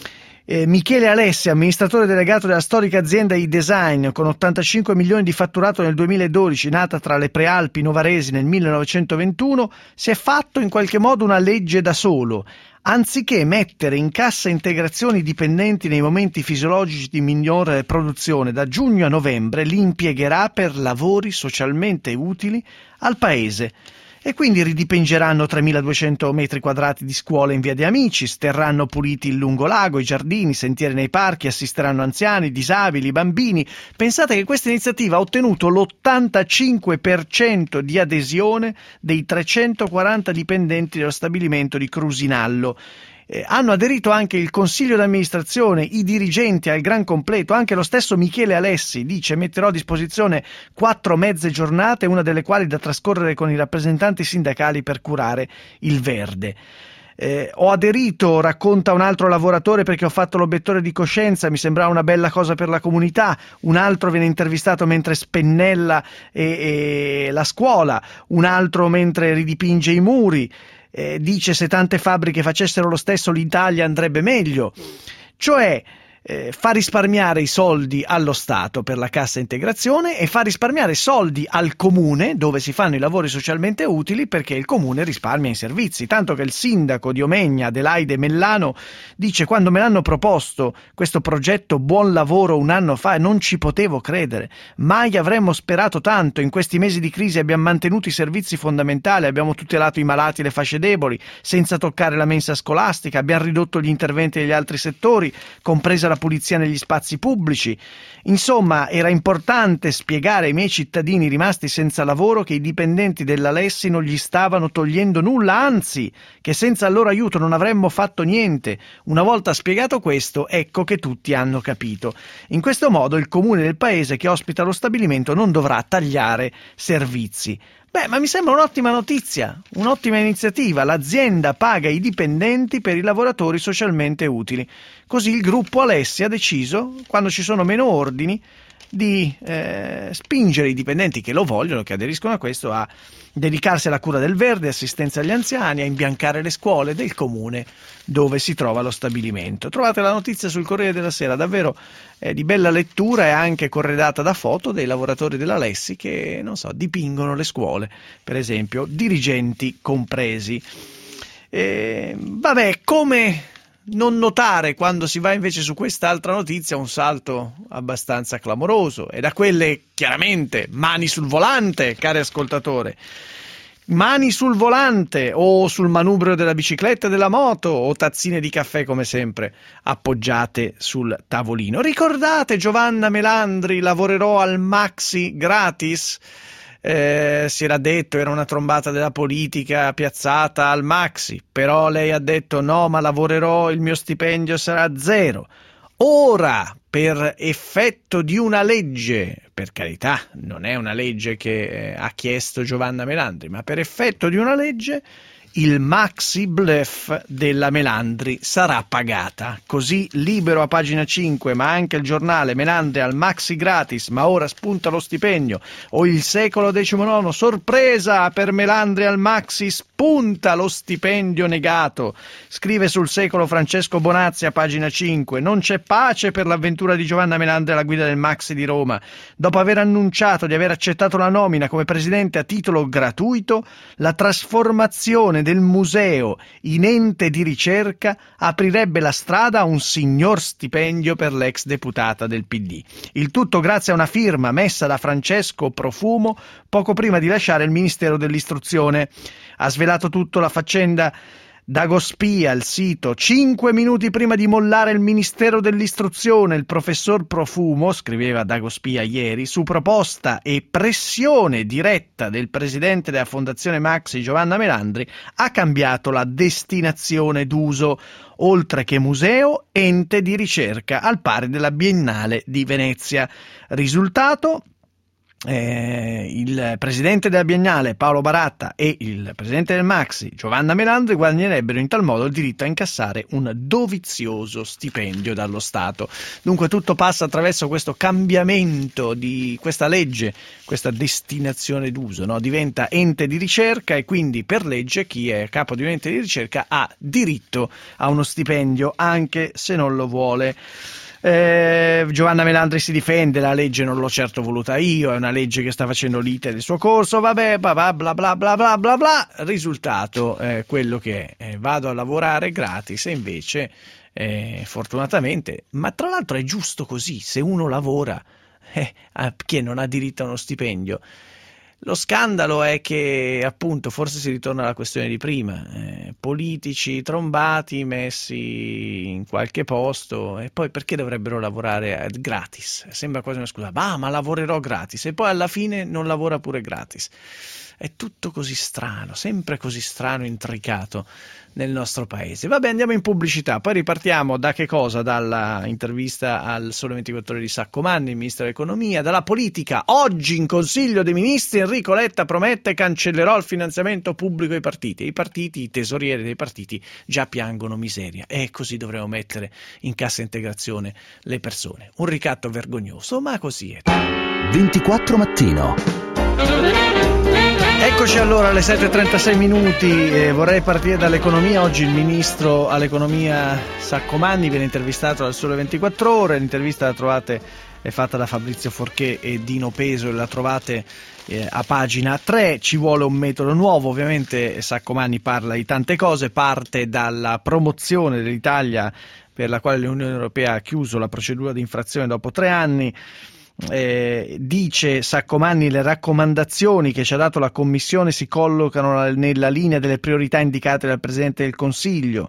Eh, Michele Alessi, amministratore delegato della storica azienda e-design con ottantacinque milioni di fatturato nel duemiladodici, nata tra le Prealpi novaresi nel millenovecentoventuno, si è fatto in qualche modo una legge da solo. Anziché mettere in cassa integrazione i dipendenti nei momenti fisiologici di minore produzione, da giugno a novembre li impiegherà per lavori socialmente utili al paese. E quindi ridipingeranno tremiladuecento metri quadrati di scuole in via De Amicis, terranno puliti il lungolago, i giardini, i sentieri nei parchi, assisteranno anziani, disabili, bambini. Pensate che questa iniziativa ha ottenuto l'ottantacinque per cento di adesione dei trecentoquaranta dipendenti dello stabilimento di Crusinallo. Eh, hanno aderito anche il consiglio d'amministrazione, i dirigenti al gran completo, anche lo stesso Michele Alessi dice: metterò a disposizione quattro mezze giornate, una delle quali da trascorrere con i rappresentanti sindacali per curare il verde. Eh, ho aderito, racconta un altro lavoratore, perché ho fatto l'obiettore di coscienza, mi sembrava una bella cosa per la comunità. Un altro viene intervistato mentre spennella e, e la scuola, un altro mentre ridipinge i muri. Eh, dice: se tante fabbriche facessero lo stesso l'Italia andrebbe meglio. Cioè eh, fa risparmiare i soldi allo Stato per la cassa integrazione e fa risparmiare soldi al comune dove si fanno i lavori socialmente utili, perché il comune risparmia in servizi, tanto che il sindaco di Omegna, Adelaide Mellano, dice: quando me l'hanno proposto questo progetto Buon Lavoro un anno fa non ci potevo credere, mai avremmo sperato tanto, in questi mesi di crisi abbiamo mantenuto i servizi fondamentali, abbiamo tutelato i malati e le fasce deboli senza toccare la mensa scolastica, abbiamo ridotto gli interventi degli altri settori, compresa la pulizia negli spazi pubblici. Insomma, era importante spiegare ai miei cittadini rimasti senza lavoro che i dipendenti dell'Alessi non gli stavano togliendo nulla, anzi, che senza il loro aiuto non avremmo fatto niente. Una volta spiegato questo, ecco che tutti hanno capito. In questo modo il comune del paese che ospita lo stabilimento non dovrà tagliare servizi. Beh, ma mi sembra un'ottima notizia, un'ottima iniziativa. L'azienda paga i dipendenti per i lavoratori socialmente utili. Così il gruppo Alessi ha deciso, quando ci sono meno ordini, di eh, spingere i dipendenti che lo vogliono, che aderiscono a questo, a dedicarsi alla cura del verde, assistenza agli anziani, a imbiancare le scuole del comune dove si trova lo stabilimento. Trovate la notizia sul Corriere della Sera, davvero eh, di bella lettura, e anche corredata da foto dei lavoratori dell'Alessi che, non so, dipingono le scuole, per esempio, dirigenti compresi. E, vabbè, come non notare, quando si va invece su quest'altra notizia, un salto abbastanza clamoroso, e da quelle chiaramente mani sul volante, cari ascoltatore, mani sul volante o sul manubrio della bicicletta e della moto, o tazzine di caffè come sempre appoggiate sul tavolino. Ricordate Giovanna Melandri, lavorerò al maxi gratis? Eh, si era detto, era una trombata della politica piazzata al maxi, però lei ha detto no, ma lavorerò, il mio stipendio sarà zero. Ora, per effetto di una legge, per carità, non è una legge che eh, ha chiesto Giovanna Melandri, ma per effetto di una legge, il maxi bluff della Melandri sarà pagata. Così Libero a pagina cinque, ma anche il giornale: Melandri al maxi gratis, ma ora spunta lo stipendio. O Il Secolo diciannove, sorpresa per Melandri al maxi, spunta lo stipendio negato. Scrive sul Secolo Francesco Bonazzi a pagina cinque: non c'è pace per l'avventura di Giovanna Melandri alla guida del maxi di Roma. Dopo aver annunciato di aver accettato la nomina come presidente a titolo gratuito, la trasformazione del museo in ente di ricerca aprirebbe la strada a un signor stipendio per l'ex deputata del P D. Il tutto grazie a una firma messa da Francesco Profumo poco prima di lasciare il Ministero dell'Istruzione. Ha svelato tutto la faccenda Dagospia, il sito. Cinque minuti prima di mollare il Ministero dell'Istruzione, il professor Profumo, scriveva Dagospia ieri, su proposta e pressione diretta del presidente della Fondazione Maxi, Giovanna Melandri, ha cambiato la destinazione d'uso. Oltre che museo, ente di ricerca, al pari della Biennale di Venezia. Risultato? Eh, il presidente della Biennale Paolo Baratta e il presidente del Maxi Giovanna Melandri guadagnerebbero in tal modo il diritto a incassare un dovizioso stipendio dallo Stato. Dunque tutto passa attraverso questo cambiamento di questa legge, questa destinazione d'uso, no? Diventa ente di ricerca e quindi per legge chi è capo di un ente di ricerca ha diritto a uno stipendio anche se non lo vuole. Eh, Giovanna Melandri si difende, la legge non l'ho certo voluta io, è una legge che sta facendo l'iter del suo corso, vabbè, bla bla bla bla bla bla bla bla. Risultato è quello che è, eh, vado a lavorare gratis e invece eh, fortunatamente, ma tra l'altro è giusto così, se uno lavora, eh, chi non ha diritto a uno stipendio? Lo scandalo è che, appunto, forse si ritorna alla questione di prima, eh, politici trombati messi in qualche posto e poi perché dovrebbero lavorare gratis? Sembra quasi una scusa, ah, ma lavorerò gratis e poi alla fine non lavora pure gratis. È tutto così strano, sempre così strano, intricato nel nostro paese. Vabbè, andiamo in pubblicità, poi ripartiamo da che cosa? Dalla intervista al Sole ventiquattro Ore di Saccomanni, il ministro dell'economia, dalla politica. Oggi in Consiglio dei Ministri Enrico Letta promette cancellerò il finanziamento pubblico ai partiti. I partiti, i tesorieri dei partiti già piangono miseria e così dovremo mettere in cassa integrazione le persone. Un ricatto vergognoso, ma così è. ventiquattro Mattino. Eccoci allora alle sette e trentasei minuti, eh, vorrei partire dall'economia. Oggi il ministro all'economia Saccomanni viene intervistato dal Sole ventiquattro Ore, l'intervista la trovate, è fatta da Fabrizio Forché e Dino Peso e la trovate eh, a pagina tre. Ci vuole un metodo nuovo, ovviamente Saccomanni parla di tante cose, parte dalla promozione dell'Italia per la quale l'Unione Europea ha chiuso la procedura di infrazione dopo tre anni. Eh, dice Saccomanni le raccomandazioni che ci ha dato la Commissione si collocano nella linea delle priorità indicate dal Presidente del Consiglio.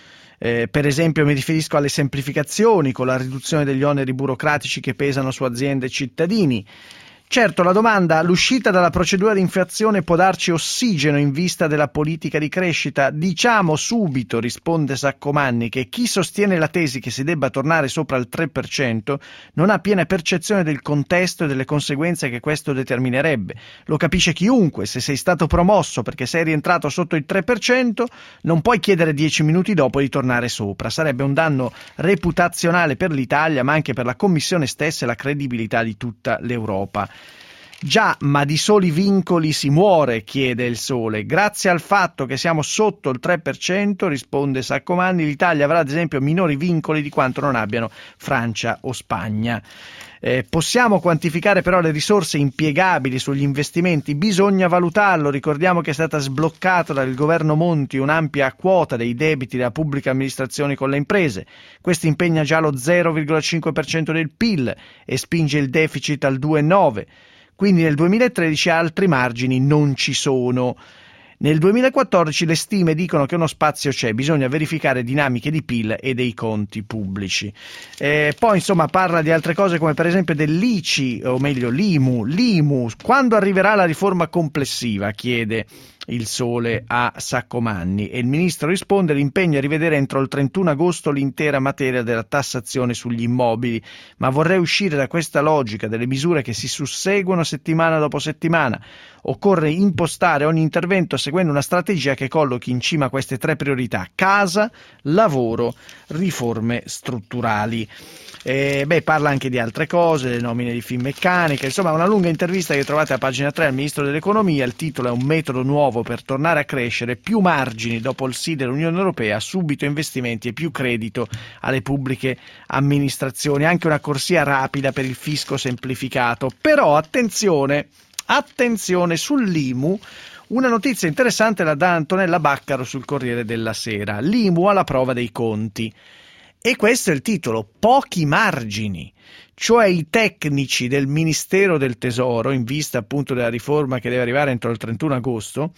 Eh, per esempio mi riferisco alle semplificazioni con la riduzione degli oneri burocratici che pesano su aziende e cittadini. Certo, la domanda, l'uscita dalla procedura di infrazione può darci ossigeno in vista della politica di crescita? Diciamo subito, risponde Saccomanni, che chi sostiene la tesi che si debba tornare sopra il tre per cento non ha piena percezione del contesto e delle conseguenze che questo determinerebbe. Lo capisce chiunque, se sei stato promosso perché sei rientrato sotto il tre per cento non puoi chiedere dieci minuti dopo di tornare sopra. Sarebbe un danno reputazionale per l'Italia, ma anche per la Commissione stessa e la credibilità di tutta l'Europa. Già, ma di soli vincoli si muore, chiede il Sole. Grazie al fatto che siamo sotto il tre per cento, risponde Saccomanni, l'Italia avrà ad esempio minori vincoli di quanto non abbiano Francia o Spagna. Eh, possiamo quantificare però le risorse impiegabili sugli investimenti? Bisogna valutarlo. Ricordiamo che è stata sbloccata dal governo Monti un'ampia quota dei debiti della pubblica amministrazione con le imprese. Questo impegna già lo zero virgola cinque per cento del P I L e spinge il deficit al due virgola nove per cento. Quindi nel duemilatredici altri margini non ci sono. Nel duemilaquattordici le stime dicono che uno spazio c'è, bisogna verificare dinamiche di P I L e dei conti pubblici. Eh, poi insomma parla di altre cose come per esempio dell'I C I, o meglio l'I M U. L'I M U, quando arriverà la riforma complessiva, chiede il Sole a Saccomanni, e il ministro risponde: l'impegno è rivedere entro il trentuno agosto l'intera materia della tassazione sugli immobili, ma vorrei uscire da questa logica delle misure che si susseguono settimana dopo settimana. Occorre impostare ogni intervento seguendo una strategia che collochi in cima queste tre priorità: casa, lavoro, riforme strutturali. Eh, beh, parla anche di altre cose, le nomine di Finmeccanica, insomma una lunga intervista che trovate a pagina tre al Ministro dell'Economia. Il titolo è un metodo nuovo per tornare a crescere, più margini dopo il sì dell'Unione Europea, subito investimenti e più credito alle pubbliche amministrazioni, anche una corsia rapida per il fisco semplificato. Però attenzione, attenzione sull'I M U, Una notizia interessante la dà Antonella Baccaro sul Corriere della Sera. L'I M U alla prova dei conti. E questo è il titolo: pochi margini. Cioè i tecnici del Ministero del Tesoro, in vista appunto della riforma che deve arrivare entro il trentuno agosto,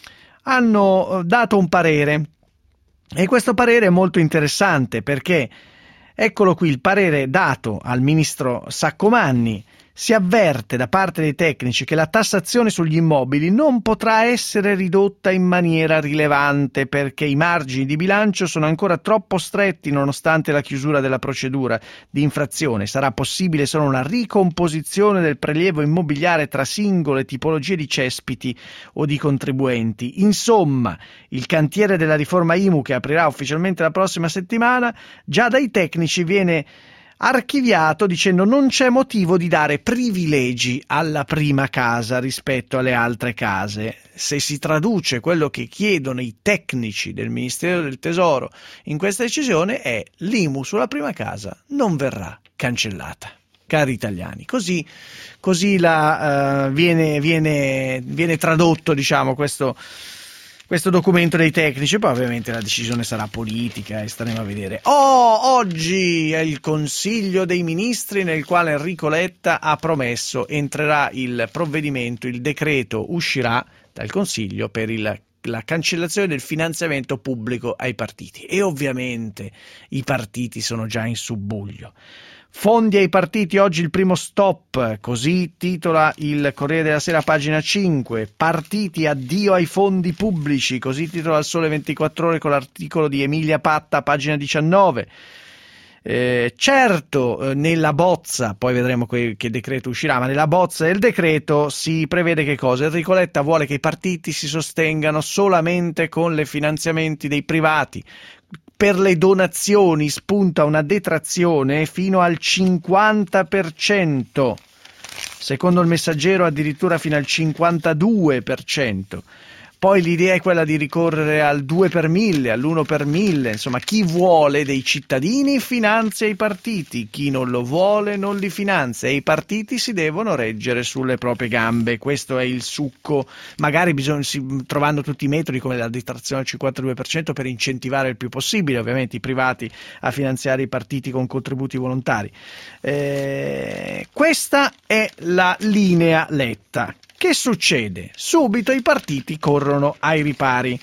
hanno dato un parere. E questo parere è molto interessante perché, eccolo qui, il parere dato al ministro Saccomanni. Si avverte da parte dei tecnici che la tassazione sugli immobili non potrà essere ridotta in maniera rilevante perché i margini di bilancio sono ancora troppo stretti nonostante la chiusura della procedura di infrazione. Sarà possibile solo una ricomposizione del prelievo immobiliare tra singole tipologie di cespiti o di contribuenti. Insomma, il cantiere della riforma I M U, che aprirà ufficialmente la prossima settimana, già dai tecnici viene archiviato dicendo non c'è motivo di dare privilegi alla prima casa rispetto alle altre case. Se si traduce quello che chiedono i tecnici del Ministero del Tesoro in questa decisione è: l'I M U sulla prima casa non verrà cancellata. Cari italiani, così, così la, uh, viene, viene, viene tradotto, diciamo, questo questo documento dei tecnici. Poi ovviamente la decisione sarà politica e staremo a vedere. Oh, oggi è il Consiglio dei Ministri nel quale Enrico Letta ha promesso entrerà il provvedimento, il decreto uscirà dal Consiglio per il la cancellazione del finanziamento pubblico ai partiti. E ovviamente i partiti sono già in subbuglio. Fondi ai partiti, oggi il primo stop, così titola il Corriere della Sera, pagina cinque. Partiti, addio ai fondi pubblici, così titola il Sole ventiquattro Ore con l'articolo di Emilia Patta, pagina diciannove. Eh, certo, eh, nella bozza, poi vedremo que- che decreto uscirà, ma nella bozza del decreto si prevede che cosa? Enrico Letta vuole che i partiti si sostengano solamente con i finanziamenti dei privati. Per le donazioni spunta una detrazione fino al cinquanta per cento, secondo il Messaggero addirittura fino al cinquantadue per cento. Poi l'idea è quella di ricorrere al due per mille, all'uno per mille, insomma chi vuole dei cittadini finanzia i partiti, chi non lo vuole non li finanzia e i partiti si devono reggere sulle proprie gambe. Questo è il succo, magari bisogna, si, trovando tutti i metodi come la detrazione al cinquantadue per cento per incentivare il più possibile ovviamente i privati a finanziare i partiti con contributi volontari. Eh, questa è la linea Letta. Che succede? Subito i partiti corrono ai ripari.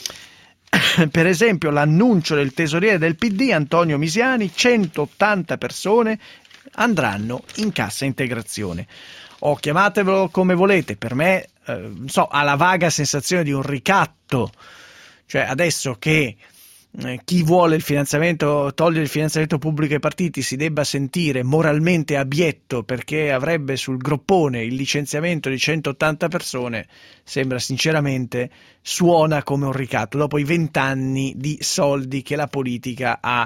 Per esempio l'annuncio del tesoriere del P D, Antonio Misiani: centottanta persone andranno in cassa integrazione. O chiamatevelo come volete, per me eh, so, ha la vaga sensazione di un ricatto. Cioè adesso che eh, chi vuole il finanziamento, togliere il finanziamento pubblico ai partiti si debba sentire moralmente abietto perché avrebbe sul groppone il licenziamento di centottanta persone, sembra sinceramente, suona come un ricatto dopo i vent'anni di soldi che la politica ha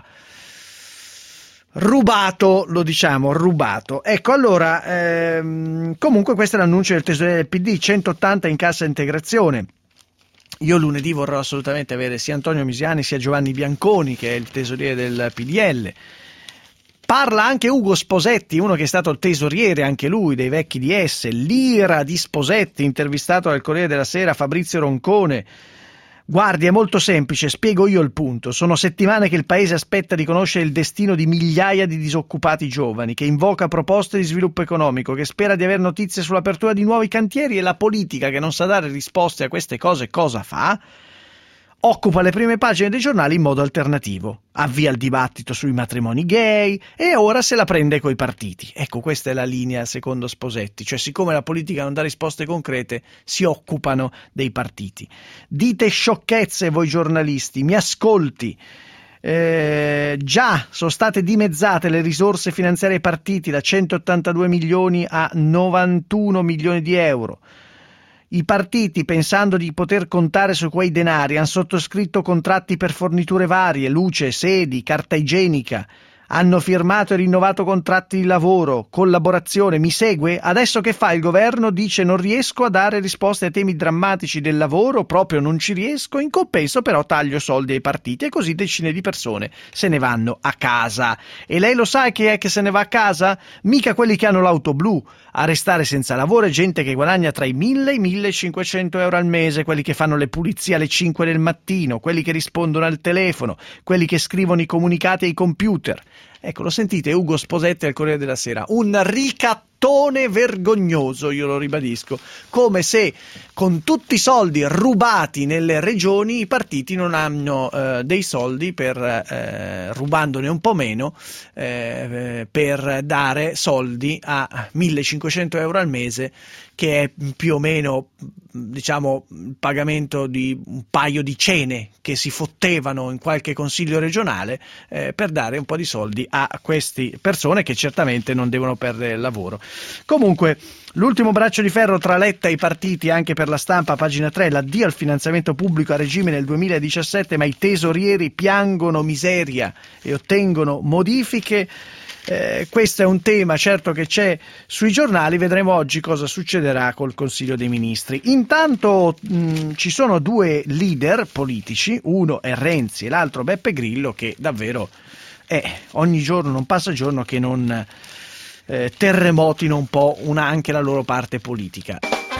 rubato, lo diciamo, rubato. Ecco, allora, ehm, comunque questo è l'annuncio del tesoriere del P D, centottanta in cassa integrazione. Io lunedì vorrò assolutamente avere sia Antonio Misiani sia Giovanni Bianconi, che è il tesoriere del P D L. Parla anche Ugo Sposetti, uno che è stato il tesoriere anche lui dei vecchi D S, l'ira di Sposetti, intervistato dal Corriere della Sera Fabrizio Roncone. Guardi, è molto semplice, spiego io il punto. Sono settimane che il paese aspetta di conoscere il destino di migliaia di disoccupati giovani, che invoca proposte di sviluppo economico, che spera di avere notizie sull'apertura di nuovi cantieri, e la politica, che non sa dare risposte a queste cose, cosa fa? Occupa le prime pagine dei giornali in modo alternativo, avvia il dibattito sui matrimoni gay e ora se la prende coi partiti. Ecco, questa è la linea secondo Sposetti, cioè siccome la politica non dà risposte concrete si occupano dei partiti. Dite sciocchezze voi giornalisti, mi ascolti. Eh, già sono state dimezzate le risorse finanziarie ai partiti da centottantadue milioni a novantuno milioni di euro. I partiti, pensando di poter contare su quei denari, hanno sottoscritto contratti per forniture varie, luce, sedi, carta igienica. hanno firmato e rinnovato contratti di lavoro, collaborazione, mi segue? Adesso che fa il governo? Dice non riesco a dare risposte ai temi drammatici del lavoro, proprio non ci riesco, in compenso però taglio soldi ai partiti e così decine di persone se ne vanno a casa. E lei lo sa chi è che se ne va a casa? Mica quelli che hanno l'auto blu. A restare senza lavoro è gente che guadagna tra i mille e i millecinquecento euro al mese, quelli che fanno le pulizie alle cinque del mattino, quelli che rispondono al telefono, quelli che scrivono i comunicati ai computer. Ecco, lo sentite, Ugo Sposetti al Corriere della Sera, un ricattone vergognoso, io lo ribadisco, come se con tutti i soldi rubati nelle regioni i partiti non hanno eh, dei soldi per, eh, rubandone un po' meno, eh, per dare soldi a millecinquecento euro al mese, che è più o meno, diciamo, il pagamento di un paio di cene che si fottevano in qualche consiglio regionale, eh, per dare un po' di soldi a queste persone che certamente non devono perdere il lavoro. Comunque, l'ultimo braccio di ferro tra Letta e i partiti, anche per La Stampa, pagina tre, l'addio al finanziamento pubblico a regime nel duemiladiciassette, ma i tesorieri piangono miseria e ottengono modifiche. Eh, questo è un tema certo che c'è sui giornali, vedremo oggi cosa succederà col Consiglio dei Ministri. Intanto mh, ci sono due leader politici, uno è Renzi e l'altro Beppe Grillo, che davvero eh, ogni giorno non passa giorno che non eh, terremotino un po' una, anche la loro parte politica.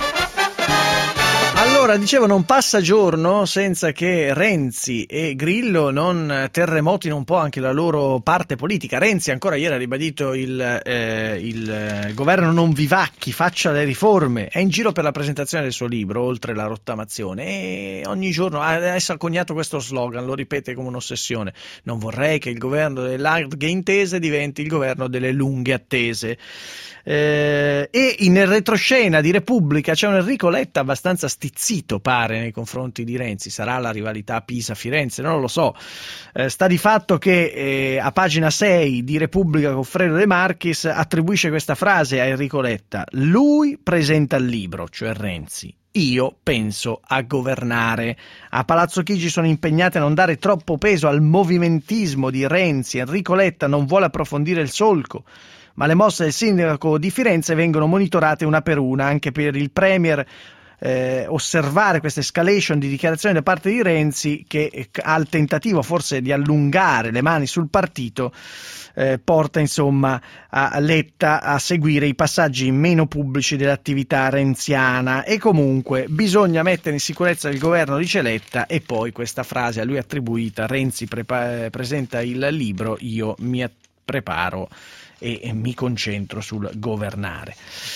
Allora, dicevo, non passa giorno senza che Renzi e Grillo non terremotino un po' anche la loro parte politica. Renzi ancora ieri ha ribadito il, eh, il eh, governo non vivacchi, faccia le riforme, è in giro per la presentazione del suo libro, Oltre la rottamazione, e ogni giorno adesso ha coniato questo slogan, lo ripete come un'ossessione: non vorrei che il governo delle larghe intese diventi il governo delle lunghe attese. Eh, e in retroscena di Repubblica c'è un Enrico Letta abbastanza stizzito, pare, nei confronti di Renzi. Sarà la rivalità Pisa-Firenze? Non lo so. Eh, sta di fatto che eh, a pagina sei di Repubblica Goffredo De Marchis attribuisce questa frase a Enrico Letta: lui presenta il libro, cioè Renzi. Io penso a governare. A Palazzo Chigi sono impegnati a non dare troppo peso al movimentismo di Renzi. Enrico Letta non vuole approfondire il solco, ma le mosse del sindaco di Firenze vengono monitorate una per una. Anche per il Premier eh, osservare questa escalation di dichiarazioni da parte di Renzi, che eh, ha il tentativo forse di allungare le mani sul partito, eh, porta insomma a Letta a seguire i passaggi meno pubblici dell'attività renziana. E comunque bisogna mettere in sicurezza il governo, dice Letta, e poi questa frase a lui attribuita: Renzi prepa- presenta il libro, io mi preparo e mi concentro sul governare.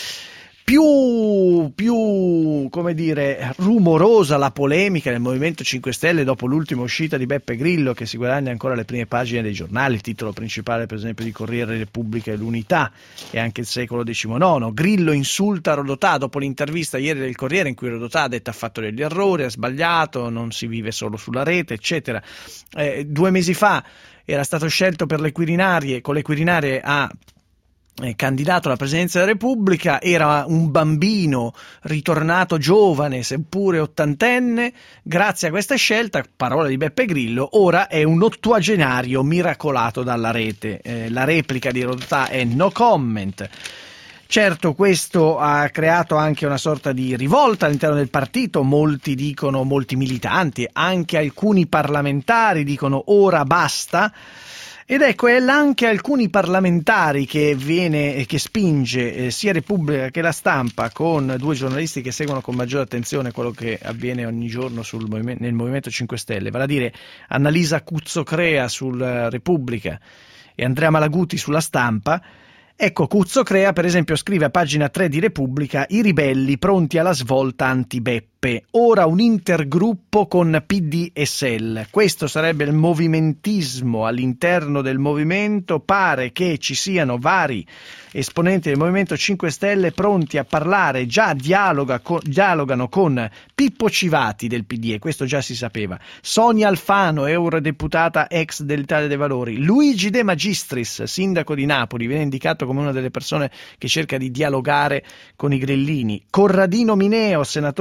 Più, più, come dire, rumorosa la polemica nel Movimento cinque Stelle dopo l'ultima uscita di Beppe Grillo, che si guadagna ancora le prime pagine dei giornali, il titolo principale per esempio di Corriere Repubblica e l'Unità e anche il Secolo diciannove. Grillo insulta Rodotà dopo l'intervista ieri del Corriere in cui Rodotà ha detto ha fatto degli errori, ha sbagliato, non si vive solo sulla rete, eccetera. Eh, due mesi fa era stato scelto per le Quirinarie, con le Quirinarie a eh, candidato alla presidenza della Repubblica, era un bambino ritornato giovane, seppure ottantenne. Grazie a questa scelta, parola di Beppe Grillo, ora è un ottuagenario miracolato dalla rete. Eh, la replica di Rodotà è no comment. Certo, questo ha creato anche una sorta di rivolta all'interno del partito. Molti dicono, molti militanti, anche alcuni parlamentari dicono ora basta. Ed ecco, è anche alcuni parlamentari che viene che spinge eh, sia Repubblica che La Stampa, con due giornalisti che seguono con maggiore attenzione quello che avviene ogni giorno sul movimento, nel Movimento cinque Stelle, vale a dire Annalisa Cuzzocrea sul Repubblica e Andrea Malaguti sulla Stampa. Ecco, Cuzzocrea per esempio scrive a pagina tre di Repubblica: i ribelli pronti alla svolta anti-Beppe, ora un intergruppo con P D e S E L. Questo sarebbe il movimentismo all'interno del movimento. Pare che ci siano vari esponenti del Movimento cinque Stelle pronti a parlare, già dialoga con, dialogano con Pippo Civati del P D, e questo già si sapeva, Sonia Alfano, eurodeputata ex dell'Italia dei Valori, Luigi De Magistris, sindaco di Napoli, viene indicato come una delle persone che cerca di dialogare con i grillini, Corradino Mineo, senatore del P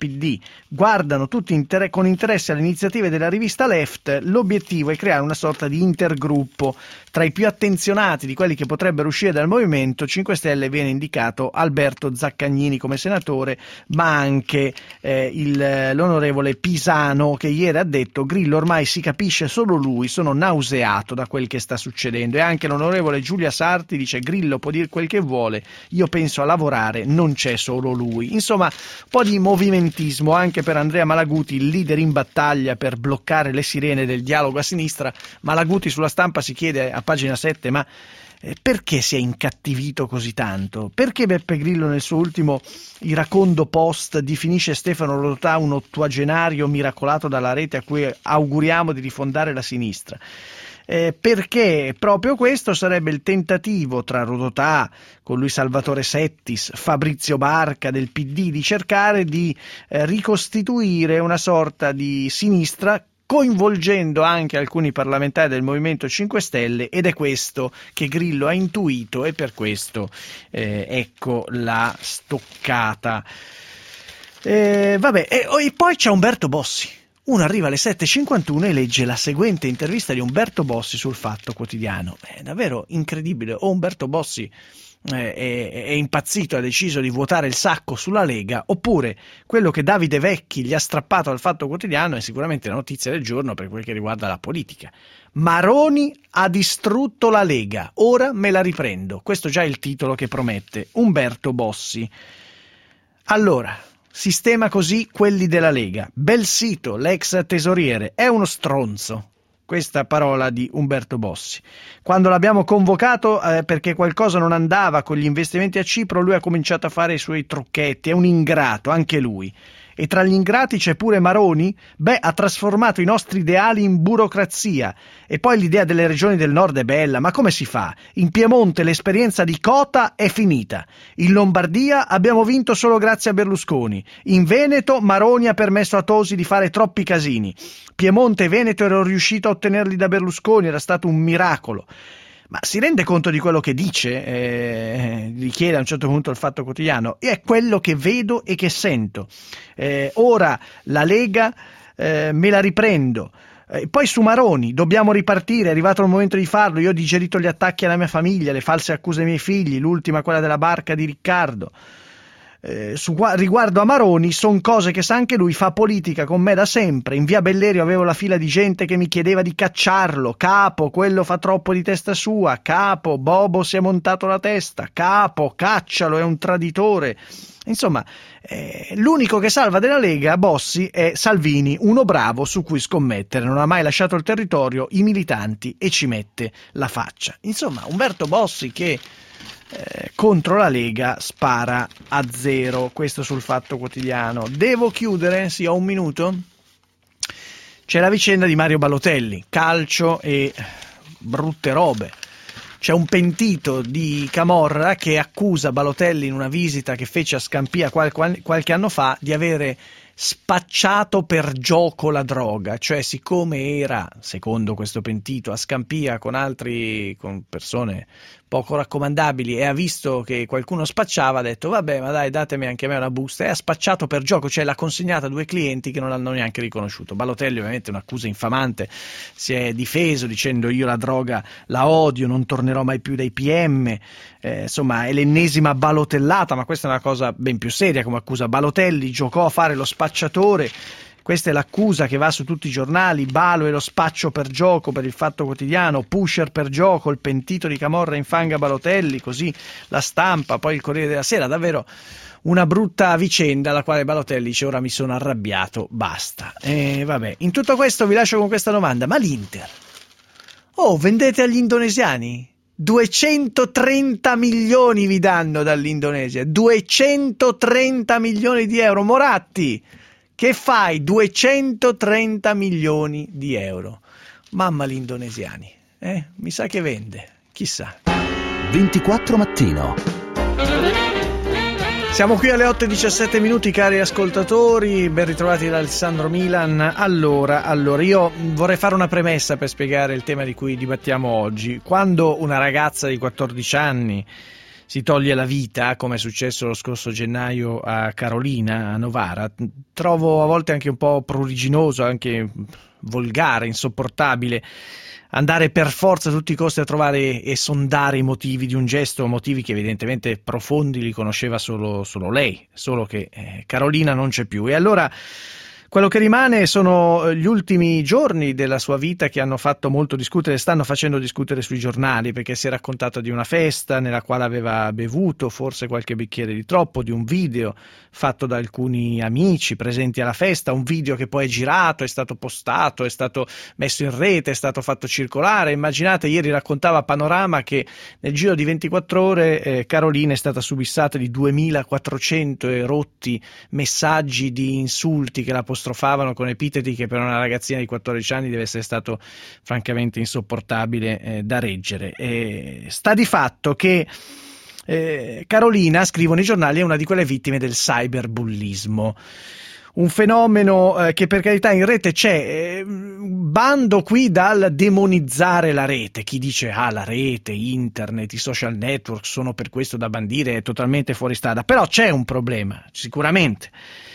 D guardano tutti inter- con interesse alle iniziative della rivista Left, l'obiettivo è creare una sorta di intergruppo. Tra i più attenzionati di quelli che potrebbero uscire dal Movimento cinque Stelle viene indicato Alberto Zaccagnini come senatore, ma anche eh, il, l'onorevole Pisano, che ieri ha detto: Grillo ormai si capisce solo lui, sono nauseato da quel che sta succedendo. E anche l'onorevole Giulia Sarti dice: Grillo può dire quel che vuole, io penso a lavorare, non c'è solo lui. Insomma, un po' di movimentismo anche per Andrea Malaguti, il leader in battaglia per bloccare le sirene del dialogo a sinistra. Malaguti sulla Stampa si chiede a pagina sette: ma eh, perché si è incattivito così tanto? Perché Beppe Grillo nel suo ultimo iracondo post definisce Stefano Rodotà un ottuagenario miracolato dalla rete a cui auguriamo di rifondare la sinistra? Eh, perché proprio questo sarebbe il tentativo tra Rodotà, con lui Salvatore Settis, Fabrizio Barca del P D, di cercare di eh, ricostituire una sorta di sinistra, coinvolgendo anche alcuni parlamentari del Movimento cinque Stelle, ed è questo che Grillo ha intuito, e per questo eh, ecco la stoccata. Eh, vabbè, e, e poi c'è Umberto Bossi. Uno arriva alle sette e cinquantuno e legge la seguente intervista di Umberto Bossi sul Fatto Quotidiano. È davvero incredibile. O Umberto Bossi eh, è, è impazzito e ha deciso di vuotare il sacco sulla Lega, oppure quello che Davide Vecchi gli ha strappato al Fatto Quotidiano è sicuramente la notizia del giorno per quel che riguarda la politica. Maroni ha distrutto la Lega, ora me la riprendo. Questo già è il titolo che promette Umberto Bossi. Allora, sistema così quelli della Lega. Bel sito, l'ex tesoriere, è uno stronzo. Questa parola di Umberto Bossi. Quando l'abbiamo convocato eh, perché qualcosa non andava con gli investimenti a Cipro, lui ha cominciato a fare i suoi trucchetti. È un ingrato, anche lui. E tra gli ingrati c'è pure Maroni? Beh, ha trasformato i nostri ideali in burocrazia. E poi l'idea delle regioni del nord è bella, ma come si fa? In Piemonte l'esperienza di Cota è finita. In Lombardia abbiamo vinto solo grazie a Berlusconi. In Veneto Maroni ha permesso a Tosi di fare troppi casini. Piemonte e Veneto ero riuscito a ottenerli da Berlusconi, era stato un miracolo. Ma si rende conto di quello che dice? Eh, gli chiede a un certo punto il Fatto Quotidiano. E è quello che vedo e che sento. Eh, ora la Lega eh, me la riprendo. Eh, poi su Maroni, dobbiamo ripartire, è arrivato il momento di farlo. Io ho digerito gli attacchi alla mia famiglia, le false accuse ai miei figli, l'ultima quella della barca di Riccardo. Eh, su, riguardo a Maroni, son cose che sa anche lui, fa politica con me da sempre. In via Bellerio avevo la fila di gente che mi chiedeva di cacciarlo. Capo, quello fa troppo di testa sua. Capo, Bobo si è montato la testa. Capo, caccialo, è un traditore. Insomma, eh, l'unico che salva della Lega, Bossi, è Salvini, uno bravo su cui scommettere. Non ha mai lasciato il territorio, i militanti, e ci mette la faccia. Insomma, Umberto Bossi che Eh, contro la Lega spara a zero. Questo sul Fatto Quotidiano. Devo chiudere? Sì, ho un minuto. C'è la vicenda di Mario Balotelli, calcio e brutte robe. C'è un pentito di Camorra che accusa Balotelli in una visita che fece a Scampia qual- qual- qualche anno fa di avere spacciato per gioco la droga, cioè siccome era, secondo questo pentito, a Scampia con altri, con persone poco raccomandabili, e ha visto che qualcuno spacciava, ha detto vabbè, ma dai, datemi anche a me una busta, e ha spacciato per gioco, cioè l'ha consegnata a due clienti che non l'hanno neanche riconosciuto. Balotelli ovviamente un'accusa infamante, si è difeso dicendo io la droga la odio, non tornerò mai più dai P M, eh, insomma è l'ennesima balotellata, ma questa è una cosa ben più seria come accusa. Balotelli giocò a fare lo spacciatore. Questa è l'accusa che va su tutti i giornali. Balo e lo spaccio per gioco per il Fatto Quotidiano, pusher per gioco, il pentito di Camorra infanga Balotelli, così la Stampa, poi il Corriere della Sera. Davvero una brutta vicenda alla quale Balotelli dice ora mi sono arrabbiato, basta. E vabbè, in tutto questo vi lascio con questa domanda: ma l'Inter? Oh, vendete agli indonesiani? duecentotrenta milioni vi danno dall'Indonesia, duecentotrenta milioni di euro. Moratti, che fai? duecentotrenta milioni di euro. Mamma gli indonesiani, eh? Mi sa che vende, chissà. ventiquattro Mattino. Siamo qui alle otto e diciassette minuti, cari ascoltatori, ben ritrovati da Alessandro Milan. Allora, allora, io vorrei fare una premessa per spiegare il tema di cui dibattiamo oggi. Quando una ragazza di quattordici anni si toglie la vita, come è successo lo scorso gennaio a Carolina, a Novara, trovo a volte anche un po' pruriginoso, anche volgare, insopportabile, andare per forza a tutti i costi a trovare e sondare i motivi di un gesto, motivi che evidentemente profondi li conosceva solo, solo lei, solo che eh, Carolina non c'è più. E allora quello che rimane sono gli ultimi giorni della sua vita che hanno fatto molto discutere, stanno facendo discutere sui giornali, perché si è raccontato di una festa nella quale aveva bevuto forse qualche bicchiere di troppo, di un video fatto da alcuni amici presenti alla festa, un video che poi è girato, è stato postato, è stato messo in rete, è stato fatto circolare. Immaginate, ieri raccontava Panorama che nel giro di ventiquattro ore eh, Carolina è stata subissata di duemilaquattrocento erotti messaggi di insulti che la apostrofavano con epiteti che per una ragazzina di quattordici anni deve essere stato francamente insopportabile eh, da reggere. E sta di fatto che eh, Carolina, scrivono i giornali, è una di quelle vittime del cyberbullismo. Un fenomeno eh, che per carità in rete c'è, eh, bando qui dal demonizzare la rete. Chi dice ah la rete, internet, i social network sono per questo da bandire, è totalmente fuori strada, però c'è un problema, sicuramente.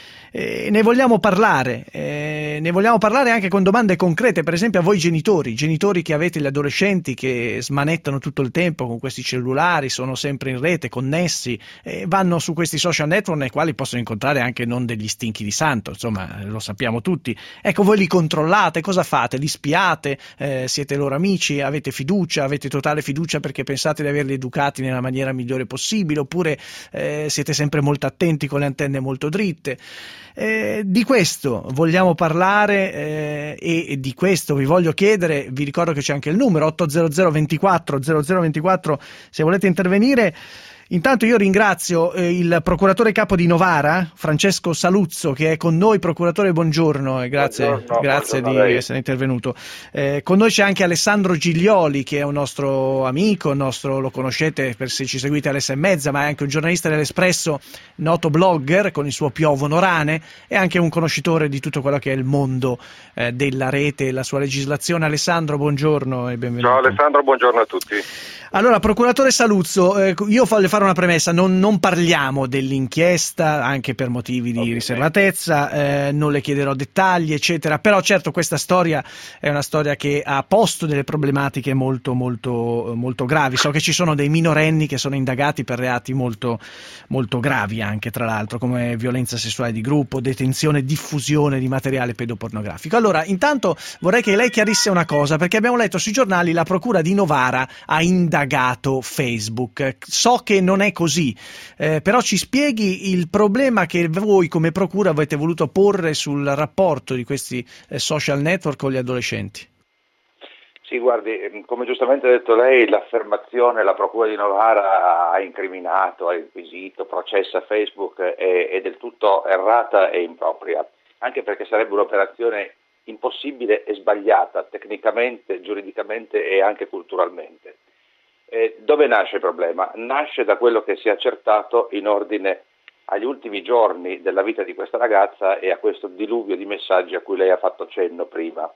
Eh, ne vogliamo parlare, eh, ne vogliamo parlare anche con domande concrete, per esempio a voi genitori, genitori che avete gli adolescenti che smanettano tutto il tempo con questi cellulari, sono sempre in rete, connessi, eh, vanno su questi social network nei quali possono incontrare anche non degli stinchi di santo, insomma lo sappiamo tutti. Ecco, voi li controllate, cosa fate? Li spiate, eh, siete loro amici, avete fiducia, avete totale fiducia perché pensate di averli educati nella maniera migliore possibile, oppure eh, siete sempre molto attenti con le antenne molto dritte? Eh, di questo vogliamo parlare eh, e, e di questo vi voglio chiedere. Vi ricordo che c'è anche il numero otto zero zero ventiquattro zero zero ventiquattro se volete intervenire. Intanto io ringrazio eh, il procuratore capo di Novara, Francesco Saluzzo, che è con noi. Procuratore, buongiorno e grazie, buongiorno, grazie buongiorno di essere intervenuto. Eh, con noi c'è anche Alessandro Giglioli, che è un nostro amico, nostro, lo conoscete per se ci seguite alle sei e mezza, ma è anche un giornalista dell'Espresso, noto blogger con il suo Piovono Rane, e anche un conoscitore di tutto quello che è il mondo eh, della rete e la sua legislazione. Alessandro, buongiorno e benvenuto. Ciao Alessandro, buongiorno a tutti. Allora, procuratore Saluzzo, eh, io voglio fare una premessa, non, non parliamo dell'inchiesta, anche per motivi di okay. riservatezza, eh, non le chiederò dettagli, eccetera, però certo questa storia è una storia che ha posto delle problematiche molto, molto, molto gravi. So che ci sono dei minorenni che sono indagati per reati molto, molto gravi anche, tra l'altro, come violenza sessuale di gruppo, detenzione e diffusione di materiale pedopornografico. Allora, intanto vorrei che lei chiarisse una cosa, perché abbiamo letto sui giornali la procura di Novara ha indagato Facebook. So che non è così, eh, però ci spieghi il problema che voi come procura avete voluto porre sul rapporto di questi eh, social network con gli adolescenti. Sì, guardi, come giustamente ha detto lei, l'affermazione la procura di Novara ha incriminato, ha inquisito, processa Facebook è, è del tutto errata e impropria, anche perché sarebbe un'operazione impossibile e sbagliata tecnicamente, giuridicamente e anche culturalmente. Eh, dove nasce il problema? Nasce da quello che si è accertato in ordine agli ultimi giorni della vita di questa ragazza e a questo diluvio di messaggi a cui lei ha fatto cenno prima.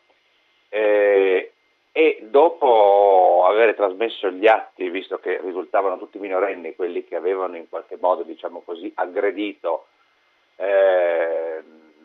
Eh, e dopo aver trasmesso gli atti, visto che risultavano tutti minorenni, quelli che avevano in qualche modo, diciamo così, aggredito eh,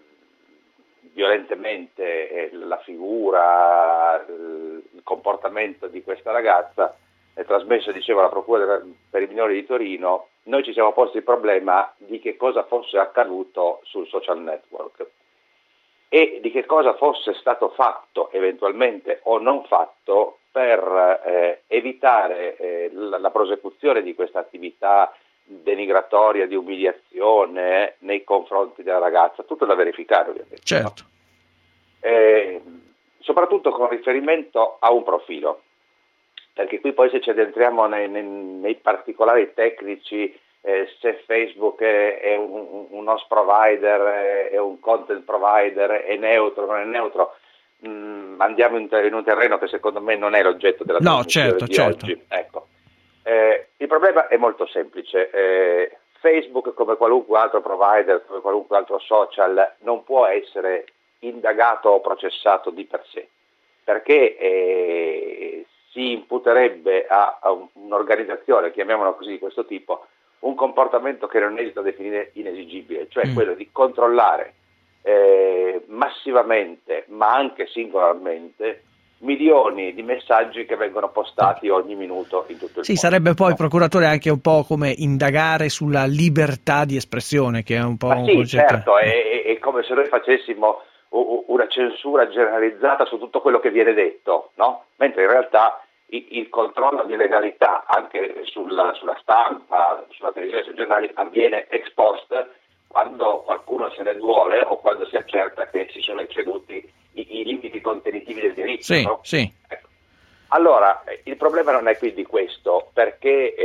violentemente la figura, il comportamento di questa ragazza, è trasmesso, diceva, la Procura per i minori di Torino, noi ci siamo posti il problema di che cosa fosse accaduto sul social network e di che cosa fosse stato fatto eventualmente o non fatto per eh, evitare eh, la, la prosecuzione di questa attività denigratoria, di umiliazione eh, nei confronti della ragazza, tutto da verificare ovviamente. Certo. No? Eh, soprattutto con riferimento a un profilo. Perché qui poi se ci addentriamo nei, nei, nei particolari tecnici, eh, se Facebook è, è un, un host provider, è, è un content provider, è neutro, non è neutro, mh, andiamo in, in un terreno che secondo me non è l'oggetto della no, certo, di certo. oggi. Ecco. Eh, il problema è molto semplice. Eh, Facebook, come qualunque altro provider, come qualunque altro social, non può essere indagato o processato di per sé, perché eh, si imputerebbe a, a un'organizzazione, chiamiamola così, di questo tipo, un comportamento che non esito a definire inesigibile, cioè mm. quello di controllare eh, massivamente, ma anche singolarmente, milioni di messaggi che vengono postati ogni minuto in tutto il sì, mondo. Sarebbe poi, procuratore, anche un po' come indagare sulla libertà di espressione, che è un po' Ma un sì, concetto. certo, è, è come se noi facessimo una censura generalizzata su tutto quello che viene detto, no? Mentre in realtà il, il controllo di legalità anche sulla, sulla stampa, sulla televisione, sui giornali avviene ex post, quando qualcuno se ne duole o quando si accerta che si sono ecceduti i, i limiti contenitivi del diritto. Sì, no? sì. Ecco. Allora, il problema non è quindi questo, perché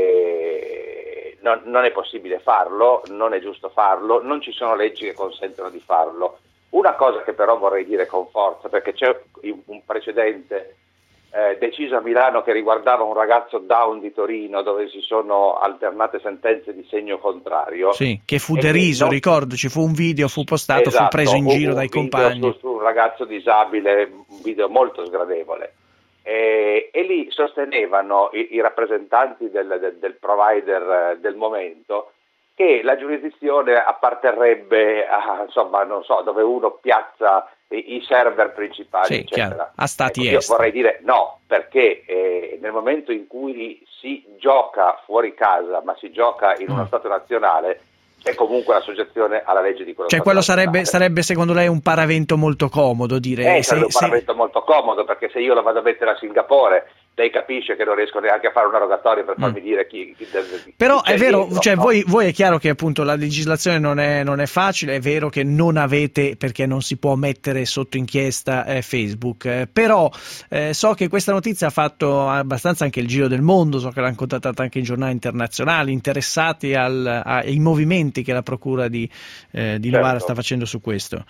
eh, non, non è possibile farlo, non è giusto farlo, non ci sono leggi che consentono di farlo. Una cosa che però vorrei dire con forza, perché c'è un precedente eh, deciso a Milano che riguardava un ragazzo down di Torino, dove si sono alternate sentenze di segno contrario. Sì, che fu deriso, non... ricordo, ci fu un video, fu postato, esatto, fu preso in giro un, dai un compagni. Su, su un ragazzo disabile, un video molto sgradevole. E, e lì sostenevano i, i rappresentanti del, del, del provider del momento che la giurisdizione apparterrebbe a, insomma, non so, dove uno piazza i, i server principali, sì, eccetera. Chiaro. A stati ecco, io esteri. vorrei dire no, perché eh, nel momento in cui si gioca fuori casa, ma si gioca in uno mm. Stato nazionale, c'è comunque l'assoggezione alla legge di quello Cioè Stato quello nazionale. sarebbe, sarebbe secondo lei un paravento molto comodo, dire. Eh, sarebbe un paravento se... molto comodo, perché se io lo vado a mettere a Singapore, lei capisce che non riesco neanche a fare una rogatoria per farmi mm. dire chi, chi, chi però chi è vero, dietro, cioè no? voi, voi è chiaro che appunto la legislazione non è, non è facile, è vero che non avete, perché non si può mettere sotto inchiesta eh, Facebook, eh, però eh, so che questa notizia ha fatto abbastanza anche il giro del mondo, so che l'hanno contattata anche in giornali internazionali interessati al, ai movimenti che la procura di, eh, di Novara certo. sta facendo su questo.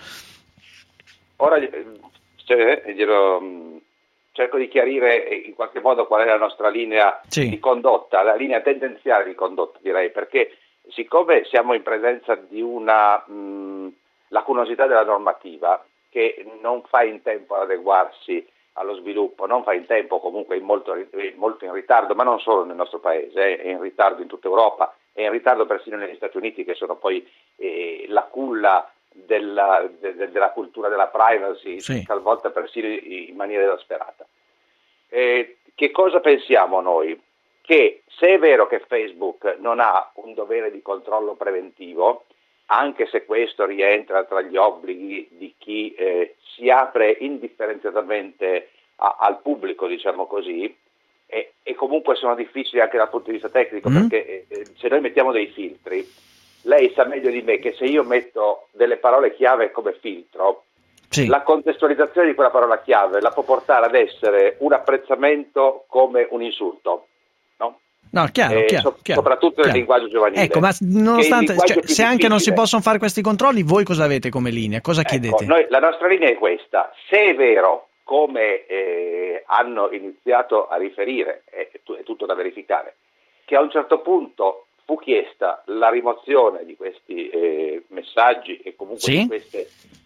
Ora cioè, glielo cerco di chiarire in qualche modo qual è la nostra linea sì. di condotta, la linea tendenziale di condotta, direi, perché siccome siamo in presenza di una mh, lacunosità della normativa che non fa in tempo ad adeguarsi allo sviluppo, non fa in tempo, comunque in molto, molto in ritardo, ma non solo nel nostro paese, è in ritardo in tutta Europa, è in ritardo persino negli Stati Uniti, che sono poi eh, la culla Della, de, de, della cultura della privacy, sì. talvolta persino in maniera esasperata. Eh, che cosa pensiamo noi? Che se è vero che Facebook non ha un dovere di controllo preventivo, anche se questo rientra tra gli obblighi di chi eh, si apre indifferenziatamente a, al pubblico, diciamo così, e, e comunque sono difficili anche dal punto di vista tecnico, mm. perché eh, se noi mettiamo dei filtri, lei sa meglio di me che se io metto delle parole chiave come filtro, sì. la contestualizzazione di quella parola chiave la può portare ad essere un apprezzamento come un insulto, no? No, chiaro, eh, chiaro, so, chiaro soprattutto chiaro. nel linguaggio giovanile. Ecco, ma nonostante, cioè, se anche non si difficile. possono fare questi controlli, voi cosa avete come linea? Cosa ecco, chiedete? Noi, la nostra linea è questa: se è vero, come eh, hanno iniziato a riferire, è, è tutto da verificare, che a un certo punto fu chiesta la rimozione di questi eh, messaggi e comunque sì? di queste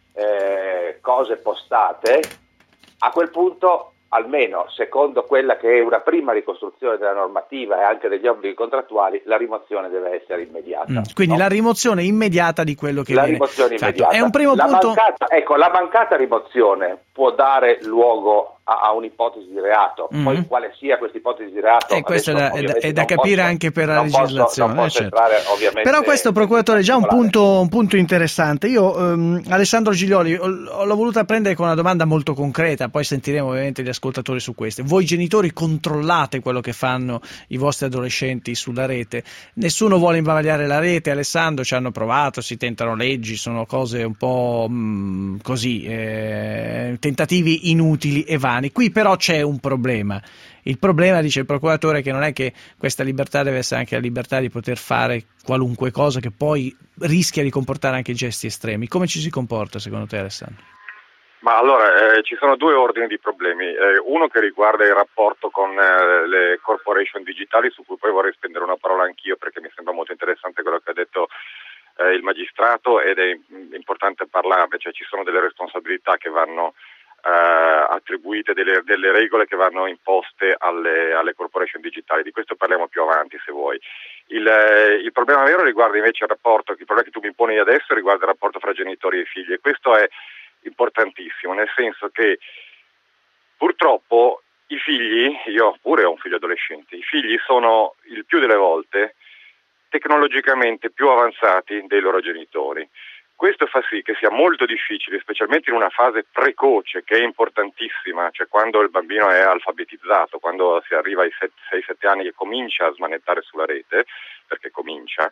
eh, cose postate, a quel punto, almeno secondo quella che è una prima ricostruzione della normativa e anche degli obblighi contrattuali, la rimozione deve essere immediata. Mm, quindi no? la rimozione immediata di quello che la viene rimozione fatto. immediata. È un primo la punto. Mancata, ecco, la mancata rimozione può dare luogo a, a un'ipotesi di reato, mm-hmm. poi quale sia questa ipotesi di reato. E questo è da, è da, è da capire posso, anche per la non legislazione. Posso, non posso eh, entrare, certo. ovviamente. Però questo, procuratore, è già un punto, un punto interessante. Io, um, Alessandro Giglioli, ho, l'ho voluta prendere con una domanda molto concreta, poi sentiremo ovviamente gli ascoltatori su queste. Voi genitori controllate quello che fanno i vostri adolescenti sulla rete? Nessuno vuole imbavagliare la rete, Alessandro, ci hanno provato, si tentano leggi, sono cose un po' mh, così, eh, tentativi inutili e vani. Qui però c'è un problema. Il problema, dice il procuratore, che non è che questa libertà deve essere anche la libertà di poter fare qualunque cosa che poi rischia di comportare anche gesti estremi. Come ci si comporta secondo te, Alessandro? Ma allora, eh, ci sono due ordini di problemi. Eh, uno che riguarda il rapporto con eh, le corporation digitali, su cui poi vorrei spendere una parola anch'io, perché mi sembra molto interessante quello che ha detto eh, il magistrato ed è importante parlarne, cioè ci sono delle responsabilità che vanno eh, attribuite delle, delle regole che vanno imposte alle, alle corporation digitali. Di questo parliamo più avanti se vuoi. Il, eh, il problema vero riguarda invece il rapporto, il problema che tu mi poni adesso riguarda il rapporto fra genitori e figli, e questo è importantissimo, nel senso che purtroppo i figli, io pure ho un figlio adolescente, i figli sono il più delle volte tecnologicamente più avanzati dei loro genitori. Questo fa sì che sia molto difficile, specialmente in una fase precoce che è importantissima, cioè quando il bambino è alfabetizzato, quando si arriva ai sei sette anni che comincia a smanettare sulla rete, perché comincia,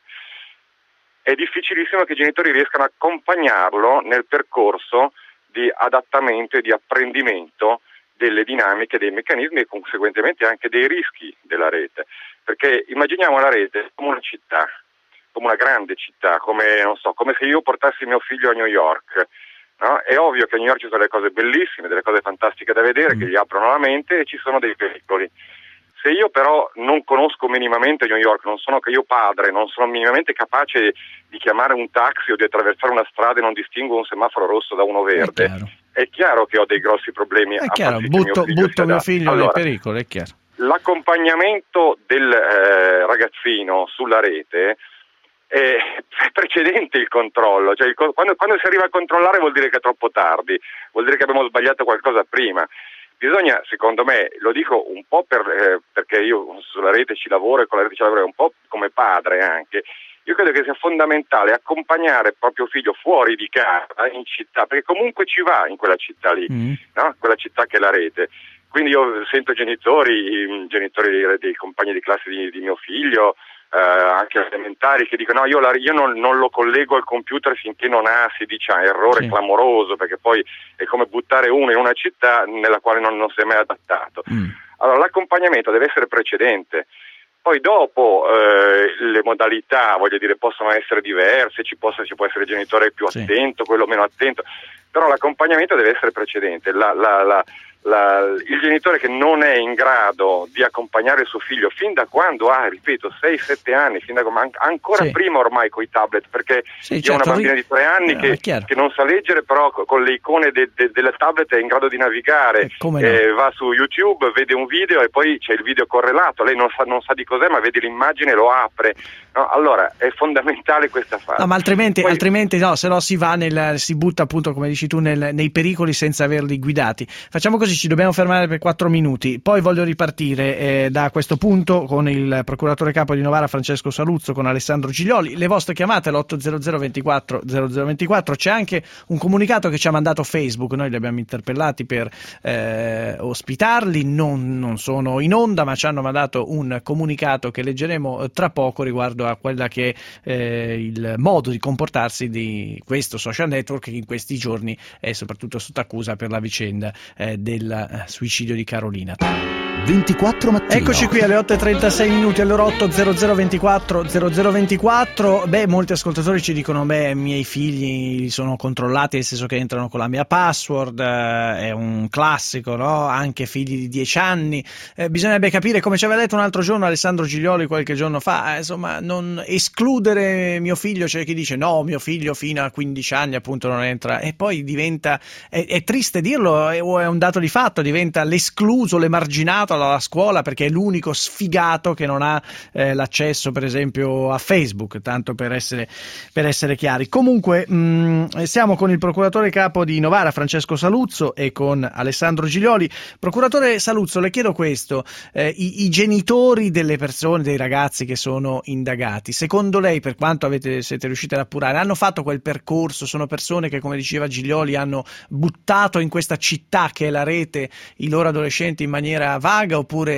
è difficilissimo che i genitori riescano a accompagnarlo nel percorso di adattamento e di apprendimento delle dinamiche, dei meccanismi e conseguentemente anche dei rischi della rete. Perché immaginiamo la rete come una città, come una grande città, come, non so, come se io portassi mio figlio a New York. No? È ovvio che a New York ci sono delle cose bellissime, delle cose fantastiche da vedere, che gli aprono la mente, e ci sono dei pericoli. Se io però non conosco minimamente New York, non sono che io padre, non sono minimamente capace di chiamare un taxi o di attraversare una strada e non distingo un semaforo rosso da uno verde, è chiaro, è chiaro che ho dei grossi problemi. È a chiaro, far sì butto mio figlio, figlio, mio figlio allora, nei pericoli, è chiaro. L'accompagnamento del eh, ragazzino sulla rete è precedente il controllo, cioè il, quando, quando si arriva a controllare vuol dire che è troppo tardi, vuol dire che abbiamo sbagliato qualcosa prima. Bisogna, secondo me, lo dico un po' per, eh, perché io sulla rete ci lavoro e con la rete ci lavoro un po' come padre anche, io credo che sia fondamentale accompagnare il proprio figlio fuori di casa, in città, perché comunque ci va in quella città lì, mm. no? Quella città che è la rete. Quindi io sento genitori, genitori dei, dei compagni di classe di, di mio figlio, eh, anche elementari, che dicono no, io, la, io non, non lo collego al computer finché non ha sedici anni, errore sì. clamoroso, perché poi è come buttare uno in una città nella quale non, non si è mai adattato. Mm. Allora l'accompagnamento deve essere precedente. Poi dopo eh, le modalità, voglio dire, possono essere diverse, ci, possa, ci può essere il genitore più sì. attento, quello meno attento, però l'accompagnamento deve essere precedente. La, la, la, la, il genitore che non è in grado di accompagnare il suo figlio fin da quando ha, ripeto, sei sette anni, fin da, ancora sì. prima ormai con i tablet, perché sì, io certo, ho una bambina di tre anni eh, che, che non sa leggere, però con le icone de, de, delle tablet è in grado di navigare, eh, no. eh, va su YouTube, vede un video e poi c'è il video correlato, lei non sa, non sa di cos'è, ma vede l'immagine e lo apre. No, allora è fondamentale questa fase. No, ma altrimenti, Poi... altrimenti no, se no si va nel, si butta appunto, come dici tu, nel, nei pericoli senza averli guidati. Facciamo così, ci dobbiamo fermare per quattro minuti. Poi voglio ripartire eh, da questo punto con il procuratore capo di Novara Francesco Saluzzo, con Alessandro Giglioli. Le vostre chiamate all'otto zero zero ventiquattro zero zero ventiquattro. C'è anche un comunicato che ci ha mandato Facebook. Noi li abbiamo interpellati per eh, ospitarli. Non, non sono in onda, ma ci hanno mandato un comunicato che leggeremo tra poco riguardo a quella che è eh, il modo di comportarsi di questo social network, che in questi giorni è soprattutto sotto accusa per la vicenda eh, del eh, suicidio di Carolina. ventiquattro mattino. Eccoci qui alle otto e trentasei minuti, allora otto zero zero ventiquattro zero zero ventiquattro. Beh, molti ascoltatori ci dicono: beh, i miei figli sono controllati, nel senso che entrano con la mia password, eh, è un classico, no? Anche figli di dieci anni. Eh, bisognerebbe capire, come ci aveva detto un altro giorno Alessandro Giglioli qualche giorno fa, eh, insomma, non escludere mio figlio. C'è chi dice no, mio figlio fino a quindici anni appunto non entra, e poi diventa, è, è triste dirlo, è, o è un dato di fatto, diventa l'escluso, l'emarginato alla scuola, perché è l'unico sfigato che non ha eh, l'accesso per esempio a Facebook, tanto per essere, per essere chiari. Comunque mh, siamo con il procuratore capo di Novara Francesco Saluzzo e con Alessandro Giglioli. Procuratore Saluzzo, le chiedo questo: eh, i, i genitori delle persone, dei ragazzi che sono indagati, secondo lei, per quanto avete, siete riusciti ad appurare, hanno fatto quel percorso? Sono persone che, come diceva Giglioli, hanno buttato in questa città che è la rete i loro adolescenti in maniera vaga, oppure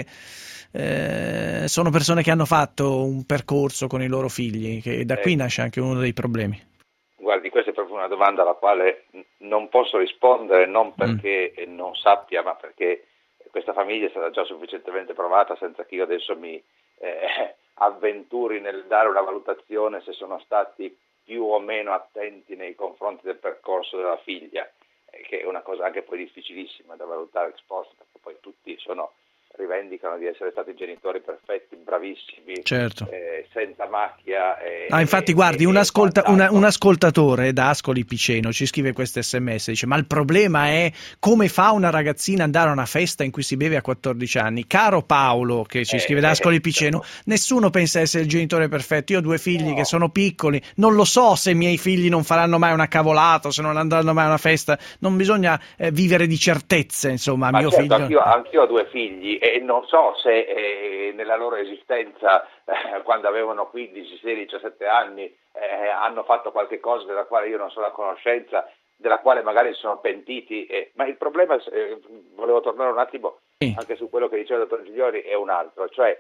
eh, sono persone che hanno fatto un percorso con i loro figli, che da qui nasce anche uno dei problemi? Guardi, questa è proprio una domanda alla quale non posso rispondere, non perché mm. non sappia, ma perché questa famiglia è stata già sufficientemente provata senza che io adesso mi eh, avventuri nel dare una valutazione se sono stati più o meno attenti nei confronti del percorso della figlia, eh, che è una cosa anche poi difficilissima da valutare ex post, perché poi tutti sono rivendicano di essere stati genitori perfetti, bravissimi, certo. eh, senza macchia. E, ah, infatti, e, guardi, e, un, ascolta, una, un ascoltatore da Ascoli Piceno ci scrive questo sms, dice: ma il problema è come fa una ragazzina ad andare a una festa in cui si beve a quattordici anni? Caro Paolo, che ci scrive da Ascoli Piceno, nessuno pensa essere il genitore perfetto. Io ho due figli no. che sono piccoli, non lo so se i miei figli non faranno mai una cavolata, se non andranno mai a una festa, non bisogna eh, vivere di certezze, insomma. Ma mio certo, figlio... anch'io, anch'io ho due figli e non so se eh, nella loro esistenza, eh, quando avevano quindici, sedici, diciassette anni, eh, hanno fatto qualche cosa della quale io non sono a conoscenza, della quale magari sono pentiti, eh, ma il problema, eh, volevo tornare un attimo sì. anche su quello che diceva il dottor Giglioli, è un altro, cioè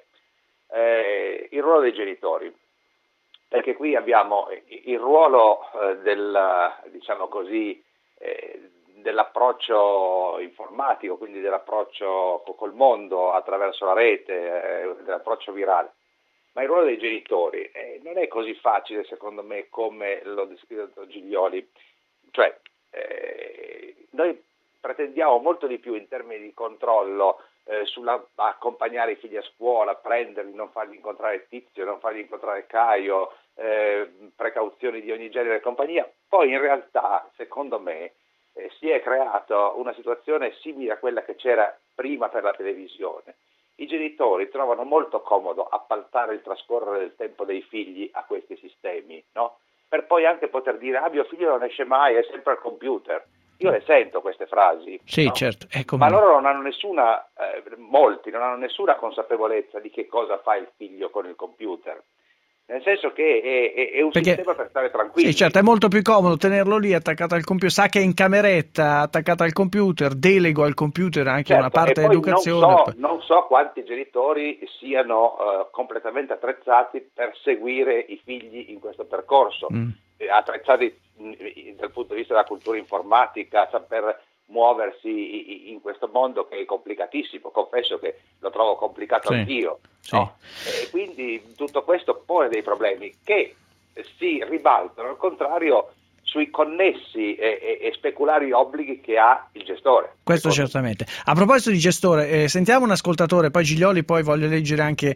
eh, il ruolo dei genitori, perché qui abbiamo il ruolo eh, del, diciamo così, eh, dell'approccio informatico, quindi dell'approccio col mondo attraverso la rete, eh, dell'approccio virale. Ma il ruolo dei genitori eh, non è così facile, secondo me, come lo descrive il dottor Giglioli. Cioè, eh, noi pretendiamo molto di più in termini di controllo eh, sulla accompagnare i figli a scuola, prenderli, non fargli incontrare Tizio, non fargli incontrare Caio, eh, precauzioni di ogni genere e compagnia. Poi in realtà, secondo me, Eh, si è creata una situazione simile a quella che c'era prima per la televisione. I genitori trovano molto comodo appaltare il trascorrere del tempo dei figli a questi sistemi, no? Per poi anche poter dire: ah, mio figlio non esce mai, è sempre al computer. Io le sento queste frasi, sì, no? certo. Ecco, ma loro non hanno nessuna, eh, molti non hanno nessuna consapevolezza di che cosa fa il figlio con il computer. Nel senso che è, è, è un Perché, sistema per stare tranquilli. Sì, certo, è molto più comodo tenerlo lì attaccato al computer, sa che è in cameretta, attaccato al computer, delego al computer anche certo, una parte di educazione. Non so, non so quanti genitori siano uh, completamente attrezzati per seguire i figli in questo percorso, mm. eh, attrezzati mh, dal punto di vista della cultura informatica, saper muoversi in questo mondo che è complicatissimo, confesso che lo trovo complicato sì, anch'io, sì. No? E quindi tutto questo pone dei problemi che si ribaltano al contrario sui connessi e, e, e speculari obblighi che ha il gestore. Questo certamente. A proposito di gestore, eh, sentiamo un ascoltatore, poi Giglioli, poi voglio leggere anche,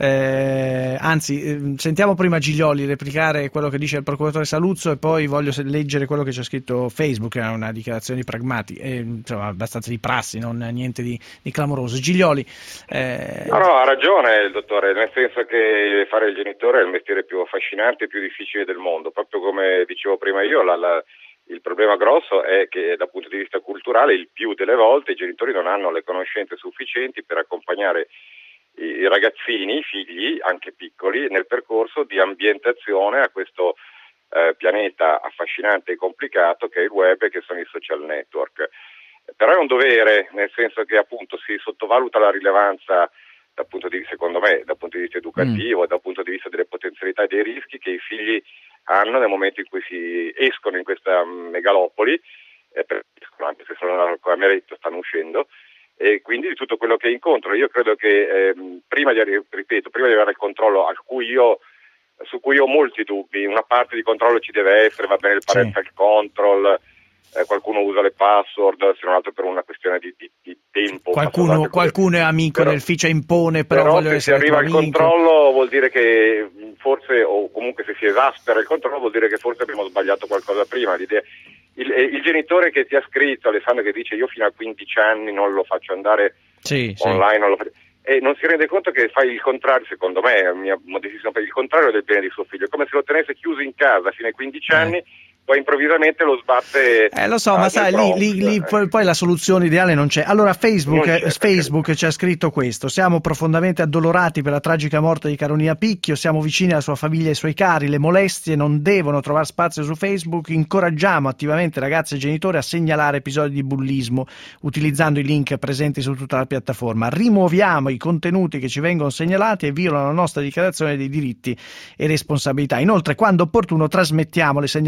eh, anzi, eh, sentiamo prima Giglioli replicare quello che dice il procuratore Saluzzo e poi voglio leggere quello che c'è scritto Facebook, è una dichiarazione di pragmati, eh, insomma abbastanza di prassi, non niente di, di clamoroso. Giglioli. Eh... No, no, ha ragione il dottore, nel senso che fare il genitore è il mestiere più affascinante e più difficile del mondo, proprio come dicevo prima io. La, la, il problema grosso è che dal punto di vista culturale il più delle volte i genitori non hanno le conoscenze sufficienti per accompagnare i, i ragazzini, i figli, anche piccoli, nel percorso di ambientazione a questo eh, pianeta affascinante e complicato che è il web e che sono i social network. Però è un dovere, nel senso che appunto si sottovaluta la rilevanza dal punto di, secondo me, dal punto di vista educativo e mm. dal punto di vista delle potenzialità e dei rischi che i figli hanno nel momento in cui si escono in questa megalopoli, eh, per, anche se sono nella cameretta stanno uscendo, e quindi di tutto quello che incontro. Io credo che ehm, prima di, ripeto, prima di avere il controllo al cui io, su cui ho molti dubbi, una parte di controllo ci deve essere, va bene il parental sì. control, eh, qualcuno usa le password, se non altro per una questione di, di, di tempo. Qualcuno, qualcuno è amico però, del ficio, impone, però, però voglio se essere si arriva al amico. controllo vuol dire che forse, o comunque se si esaspera il controllo, vuol dire che forse abbiamo sbagliato qualcosa prima. L'idea, il, il genitore che ti ha scritto, Alessandro, che dice io fino a quindici anni non lo faccio andare sì, online, sì. non lo faccio, e non si rende conto che fai il contrario, secondo me, è mia modestissima, il contrario del bene di suo figlio, è come se lo tenesse chiuso in casa fino ai quindici eh. anni, poi improvvisamente lo sbatte. Eh lo so, ma sai, lì, lì, lì poi, poi la soluzione ideale non c'è. Allora Facebook, c'è, Facebook ci ha scritto questo: siamo profondamente addolorati per la tragica morte di Caronia Picchio, siamo vicini alla sua famiglia e ai suoi cari, le molestie non devono trovare spazio su Facebook, incoraggiamo attivamente ragazzi e genitori a segnalare episodi di bullismo utilizzando i link presenti su tutta la piattaforma, rimuoviamo i contenuti che ci vengono segnalati e violano la nostra dichiarazione dei diritti e responsabilità. Inoltre, quando opportuno, trasmettiamo le segnalazioni di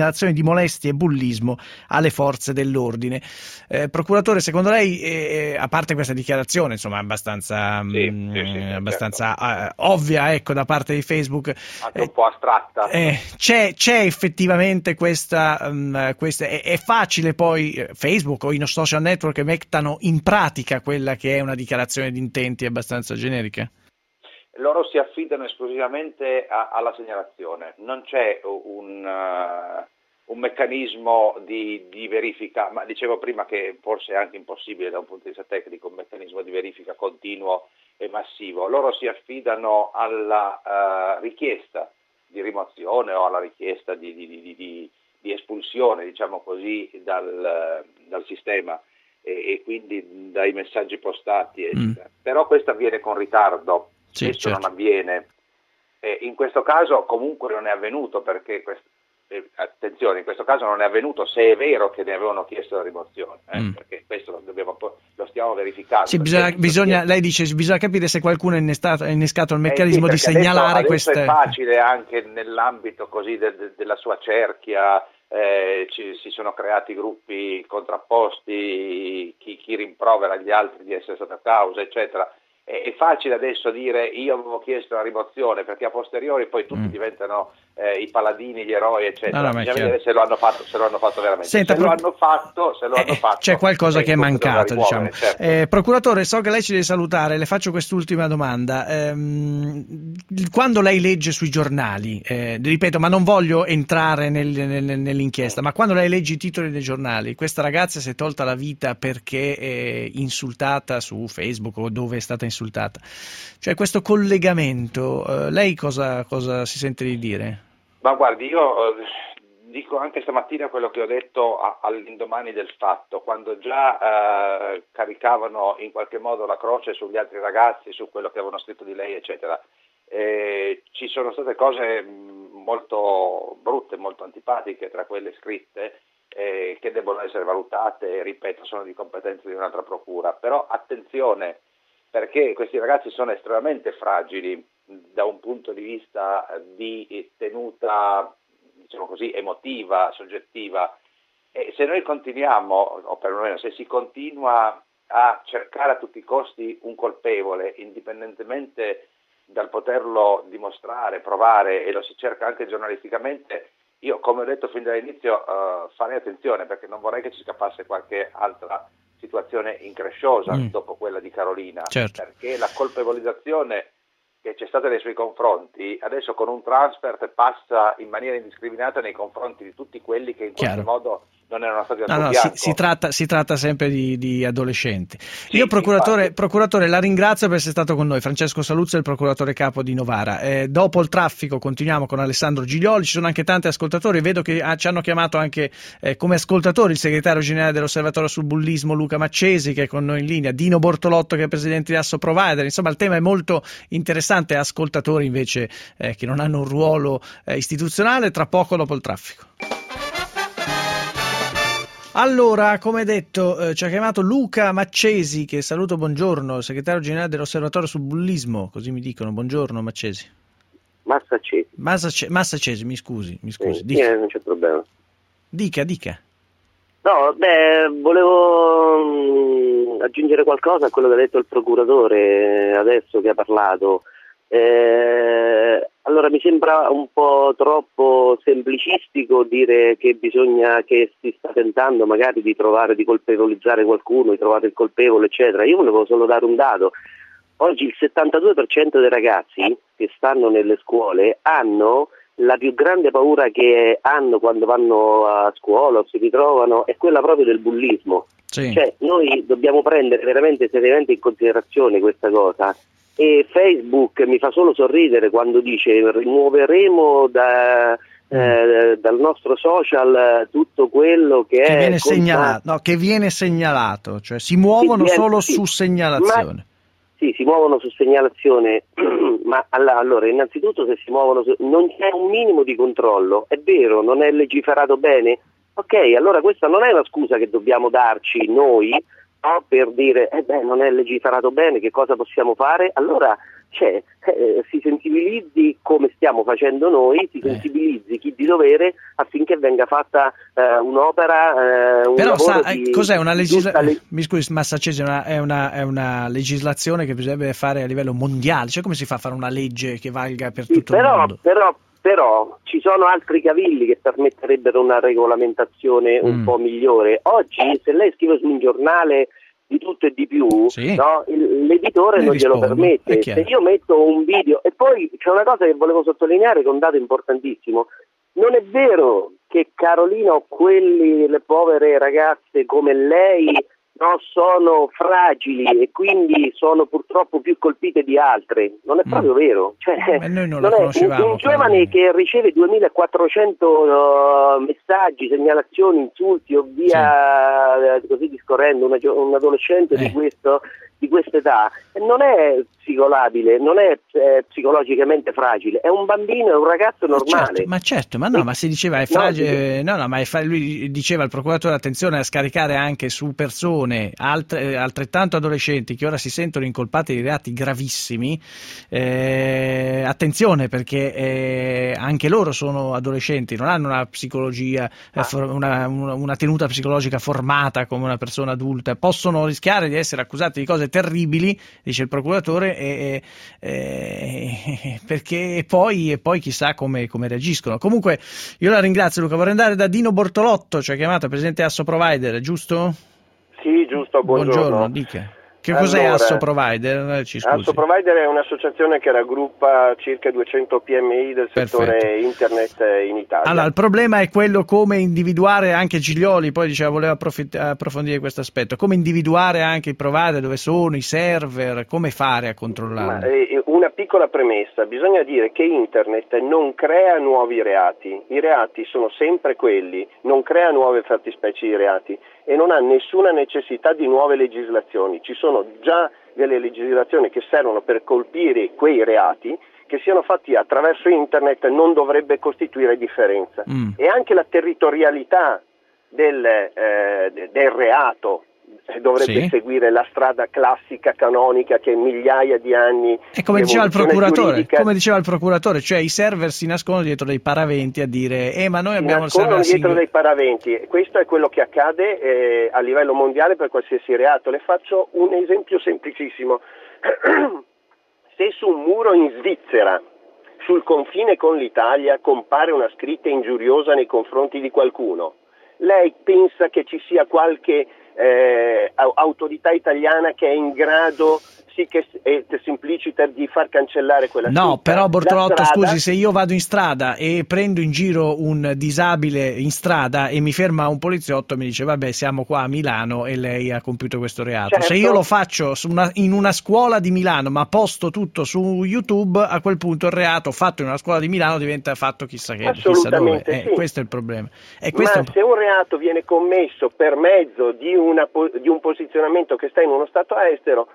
molestie e bullismo alle forze dell'ordine. Eh, procuratore, secondo lei, eh, a parte questa dichiarazione, insomma, abbastanza, sì, mh, sì, sì, abbastanza certo. uh, ovvia, ecco, da parte di Facebook, anche un po' astratta, eh, c'è, c'è effettivamente questa, um, questa è, è facile poi Facebook o i social network che mettano in pratica quella che è una dichiarazione di intenti abbastanza generica? Loro si affidano esclusivamente a, alla segnalazione, non c'è un, uh, un meccanismo di, di verifica, ma dicevo prima che forse è anche impossibile da un punto di vista tecnico un meccanismo di verifica continuo e massivo. Loro si affidano alla uh, richiesta di rimozione o alla richiesta di, di, di, di, di espulsione, diciamo così, dal, dal sistema e, e quindi dai messaggi postati, eccetera. Mm. Però questo avviene con ritardo. Sì, questo certo. non avviene. Eh, in questo caso comunque non è avvenuto perché, quest- eh, attenzione, in questo caso non è avvenuto se è vero che ne avevano chiesto la rimozione, eh, mm. perché questo lo, dobbiamo, lo stiamo verificando. Sì, bisogna, bisogna, lei dice bisogna capire se qualcuno ha innescato, innescato il meccanismo eh sì, di segnalare adesso, queste... Adesso è facile anche nell'ambito così de- de- della sua cerchia, eh, ci, si sono creati gruppi contrapposti, chi, chi rimprovera gli altri di essere stato a causa, eccetera. È facile adesso dire io avevo chiesto la rimozione perché a posteriori poi tutti mm. diventano eh, i paladini, gli eroi, eccetera. No, no, bisogna vedere se lo hanno fatto, se lo hanno fatto veramente. Senta, se pro... lo hanno fatto, se lo eh, hanno fatto. C'è qualcosa che è mancato, diciamo. Certo. Eh, procuratore, so che lei ci deve salutare, le faccio quest'ultima domanda. Ehm, quando lei legge sui giornali, eh, ripeto, ma non voglio entrare nel, nel, nell'inchiesta, ma quando lei legge i titoli dei giornali, questa ragazza si è tolta la vita perché è insultata su Facebook o dove è stata insultata. Insultata. Cioè questo collegamento, eh, lei cosa, cosa si sente di dire? Ma guardi, io eh, dico anche stamattina quello che ho detto a, all'indomani del fatto, quando già eh, caricavano in qualche modo la croce sugli altri ragazzi, su quello che avevano scritto di lei, eccetera. Eh, ci sono state cose molto brutte, molto antipatiche tra quelle scritte, eh, che debbono essere valutate, ripeto, sono di competenza di un'altra procura, però attenzione, perché questi ragazzi sono estremamente fragili da un punto di vista di tenuta, diciamo così, emotiva, soggettiva, e se noi continuiamo, o perlomeno se si continua a cercare a tutti i costi un colpevole, indipendentemente dal poterlo dimostrare, provare, e lo si cerca anche giornalisticamente, io, come ho detto fin dall'inizio, uh, farei attenzione, perché non vorrei che ci scappasse qualche altra situazione incresciosa mm. dopo quella di Carolina, certo. perché la colpevolizzazione che c'è stata nei suoi confronti adesso con un transfer passa in maniera indiscriminata nei confronti di tutti quelli che in Chiaro. qualche modo non erano stati al no, suo no, fianco. Si, si, tratta, si tratta sempre di, di adolescenti. Sì, Io procuratore, infatti. procuratore la ringrazio per essere stato con noi. Francesco Saluzzo, il procuratore capo di Novara. Eh, dopo il traffico continuiamo con Alessandro Giglioli, ci sono anche tanti ascoltatori, vedo che ah, ci hanno chiamato anche eh, come ascoltatori il segretario generale dell'Osservatorio sul Bullismo Luca Maccesi, che è con noi in linea, Dino Bortolotto che è presidente di Asso Provider. Insomma, il tema è molto interessante, ascoltatori invece eh, che non hanno un ruolo eh, istituzionale. Tra poco dopo il traffico. Allora, come detto, eh, ci ha chiamato Luca Maccesi, che saluto, buongiorno, segretario generale dell'Osservatorio sul Bullismo, così mi dicono. Buongiorno Maccesi. Massacesi. Massace- Massacesi, mi scusi, mi scusi. Sì, dica. Eh, non c'è problema. Dica, dica. No, beh, volevo mh, aggiungere qualcosa a quello che ha detto il procuratore adesso che ha parlato. Eh, allora mi sembra un po' troppo semplicistico dire che bisogna, che si sta tentando magari di trovare, di colpevolizzare qualcuno, di trovare il colpevole, eccetera. Io volevo solo dare un dato. Oggi il settantadue per cento dei ragazzi che stanno nelle scuole hanno la più grande paura che hanno quando vanno a scuola o si ritrovano è quella proprio del bullismo. Sì. Cioè noi dobbiamo prendere veramente seriamente in considerazione questa cosa. E Facebook mi fa solo sorridere quando dice rimuoveremo da, eh, dal nostro social tutto quello che, che è viene segnalato, no, che viene segnalato, cioè si muovono viene, solo sì, su segnalazione. Ma, sì, si muovono su segnalazione, ma allora innanzitutto se si muovono su, non c'è un minimo di controllo, è vero, non è legiferato bene, ok, allora questa non è una scusa che dobbiamo darci noi, no, per dire, eh beh, non è legiferato bene, che cosa possiamo fare? Allora c'è, eh, si sensibilizzi come stiamo facendo noi, si sensibilizzi chi di dovere affinché venga fatta eh, un'opera, eh, un Però lavoro sa, di, cos'è una legislazione? le... Mi scusi, Massaccesi, è una, è, una, è una legislazione che bisognerebbe fare a livello mondiale, cioè come si fa a fare una legge che valga per tutto però, il mondo? Però, però ci sono altri cavilli che permetterebbero una regolamentazione un Mm. po' migliore. Oggi se lei scrive su un giornale di tutto e di più, Sì. no, il- l'editore Ne non glielo rispondo, permette. è chiaro. Se io metto un video, e poi c'è una cosa che volevo sottolineare, che è un dato importantissimo, non è vero che Carolina o quelli, le povere ragazze come lei, no, sono fragili e quindi sono purtroppo più colpite di altre. Non è proprio vero. Cioè, Ma noi non la non è- conoscevamo, un, un giovane che riceve duemilaquattrocento uh, messaggi, segnalazioni, insulti o via, eh, così discorrendo, una gio- un adolescente Eh. di questo di questa età non è psicolabile, non è eh, psicologicamente fragile, è un bambino, è un ragazzo normale. Certo, ma certo, ma no, ma si diceva è fragile, no, no, ma è fra- lui diceva al procuratore attenzione a scaricare anche su persone altre, altrettanto adolescenti che ora si sentono incolpate di reati gravissimi, eh, attenzione perché eh, anche loro sono adolescenti, non hanno una psicologia, eh, for- una, una, una tenuta psicologica formata come una persona adulta, possono rischiare di essere accusati di cose terribili, dice il procuratore, e, e, e, perché poi, e poi chissà come, come reagiscono. Comunque io la ringrazio, Luca. Vorrei andare da Dino Bortolotto, ci ha chiamato, presidente Asso Provider, giusto? Sì, giusto, buongiorno. Buongiorno, dica. Che cos'è Allora, Asso Provider? Ci scusi. Asso Provider è un'associazione che raggruppa circa duecento P M I del settore Perfetto. internet in Italia. Allora, il problema è quello come individuare, anche Giglioli poi diceva voleva approfitt- approfondire questo aspetto, come individuare anche i provider, dove sono, i server, come fare a controllarli? Ma, eh, una piccola premessa, bisogna dire che internet non crea nuovi reati, i reati sono sempre quelli, non crea nuove fattispecie di reati e non ha nessuna necessità di nuove legislazioni, ci sono già delle legislazioni che servono per colpire quei reati, che siano fatti attraverso internet non dovrebbe costituire differenza. Mm. E anche la territorialità del, eh, del reato dovrebbe Sì. seguire la strada classica, canonica, che migliaia di anni E come di diceva il evoluzione procuratore, giuridica come diceva il procuratore, cioè i server si nascondono dietro dei paraventi a dire eh ma noi si abbiamo il server nascondono dietro singolo. dei paraventi. Questo è quello che accade eh, a livello mondiale per qualsiasi reato. Le faccio un esempio semplicissimo. Se su un muro in Svizzera, sul confine con l'Italia, compare una scritta ingiuriosa nei confronti di qualcuno, lei pensa che ci sia qualche eh, autorità italiana che è in grado, sì che è semplicita, di far cancellare quella scritta? No, però Bortolotto, La strada- scusi, se io vado in strada e prendo in giro un disabile in strada e mi ferma un poliziotto e mi dice vabbè siamo qua a Milano e lei ha compiuto questo reato, Certo. se io lo faccio su una- in una scuola di Milano ma posto tutto su YouTube, a quel punto il reato fatto in una scuola di Milano diventa fatto chissà che, chissà dove. Assolutamente Eh, sì. questo è il problema. E questo Ma se un reato viene commesso per mezzo di, una, po- di un posizionamento che sta in uno stato estero,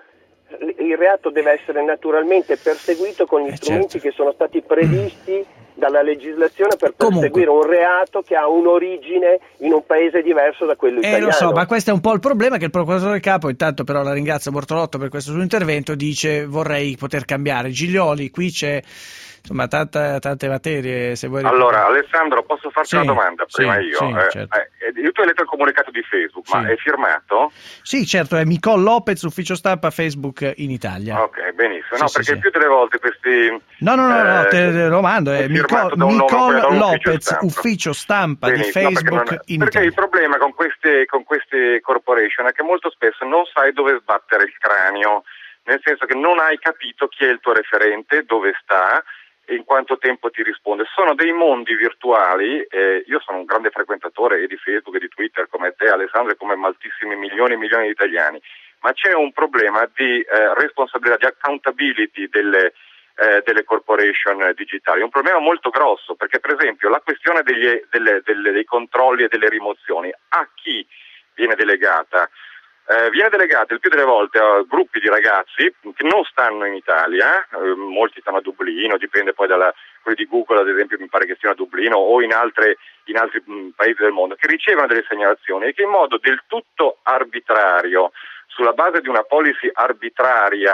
il reato deve essere naturalmente perseguito con gli strumenti che sono stati previsti dalla legislazione per perseguire un reato che ha un'origine in un paese diverso da quello Eh italiano. lo so, ma questo è un po' il problema, che il procuratore capo, intanto però la ringrazio Bortolotto per questo suo intervento, dice vorrei poter cambiare. Giglioli, qui c'è insomma tanta, tante materie, se vuoi. Allora, Alessandro, posso farti Sì, una domanda prima sì, io? sì, Eh, certo. eh, io tu hai letto il comunicato di Facebook, Sì. ma è firmato? Sì, certo, è Micol Lopez, ufficio stampa Facebook in Italia. Ok, benissimo. Sì, No, sì, perché sì. il più delle volte questi... No, no, no, no, eh, te lo mando, è è firmato Micol, da un nome, Micol poi da un ufficio Lopez, stampa. ufficio stampa di Benissimo, no, perché Facebook non- in perché Italia. il problema con queste, con queste corporation è che molto spesso non sai dove sbattere il cranio, nel senso che non hai capito chi è il tuo referente, dove sta e in quanto tempo ti risponde. Sono dei mondi virtuali, eh, io sono un grande frequentatore e di Facebook e di Twitter come te Alessandro e come moltissimi milioni e milioni di italiani, ma c'è un problema di eh, responsabilità, di accountability delle Eh, delle corporation digitali. È un problema molto grosso perché per esempio la questione degli, delle, delle, dei controlli e delle rimozioni a chi viene delegata? Eh, viene delegata il più delle volte a gruppi di ragazzi che non stanno in Italia, eh, molti stanno a Dublino, dipende poi dalla, quelli di Google ad esempio mi pare che siano a Dublino o in, altre, in altri mh, paesi del mondo, che ricevono delle segnalazioni e che in modo del tutto arbitrario, sulla base di una policy arbitraria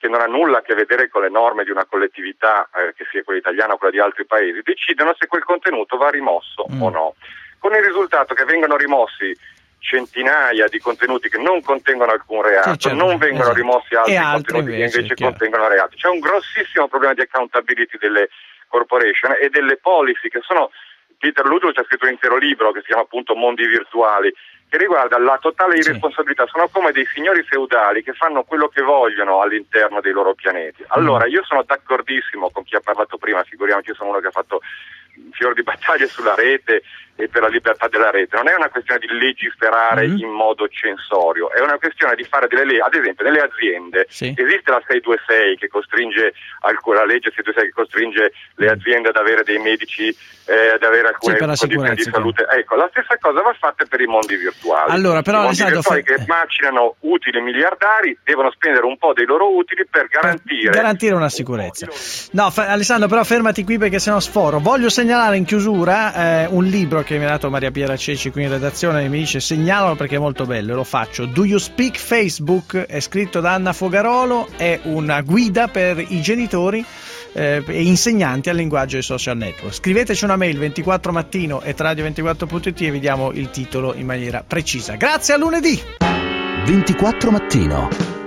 che non ha nulla a che vedere con le norme di una collettività, eh, che sia quella italiana o quella di altri paesi, decidono se quel contenuto va rimosso mm. o no, con il risultato che vengono rimossi centinaia di contenuti che non contengono alcun reato, sì, certo, non vengono esatto. rimossi altri, altri contenuti invece, che invece chiaro. contengono reati. C'è un grossissimo problema di accountability delle corporation e delle policy che sono, Peter Ludlow ci ha scritto un intero libro che si chiama appunto Mondi Virtuali, che riguarda la totale irresponsabilità. Sì. Sono come dei signori feudali che fanno quello che vogliono all'interno dei loro pianeti. Allora, io sono d'accordissimo con chi ha parlato prima, figuriamoci, io sono uno che ha fatto fior di battaglie sulla rete e per la libertà della rete. Non è una questione di legiferare mm-hmm. in modo censorio, è una questione di fare delle leggi. Ad esempio nelle aziende sì. esiste la seicentoventosei che costringe, la legge seicentoventosei che costringe le aziende ad avere dei medici, eh, ad avere alcune sì, condizioni di salute. Che... Ecco, la stessa cosa va fatta per i mondi virtuali. Allora, però, I mondi virtuali fa... che macinano utili miliardari devono spendere un po' dei loro utili per garantire per garantire una sicurezza. No, fa... Alessandro, però fermati qui perché sennò sforo. Voglio segnalare in chiusura eh, un libro che mi ha dato Maria Piera Ceci qui in redazione, e mi dice segnalalo perché è molto bello, e lo faccio. Do You Speak Facebook? È scritto da Anna Fogarolo, è una guida per i genitori eh, e insegnanti al linguaggio dei social network. Scriveteci una mail ventiquattro mattino at radio ventiquattro punto it e vi diamo il titolo in maniera precisa. Grazie, a lunedì. ventiquattro mattino.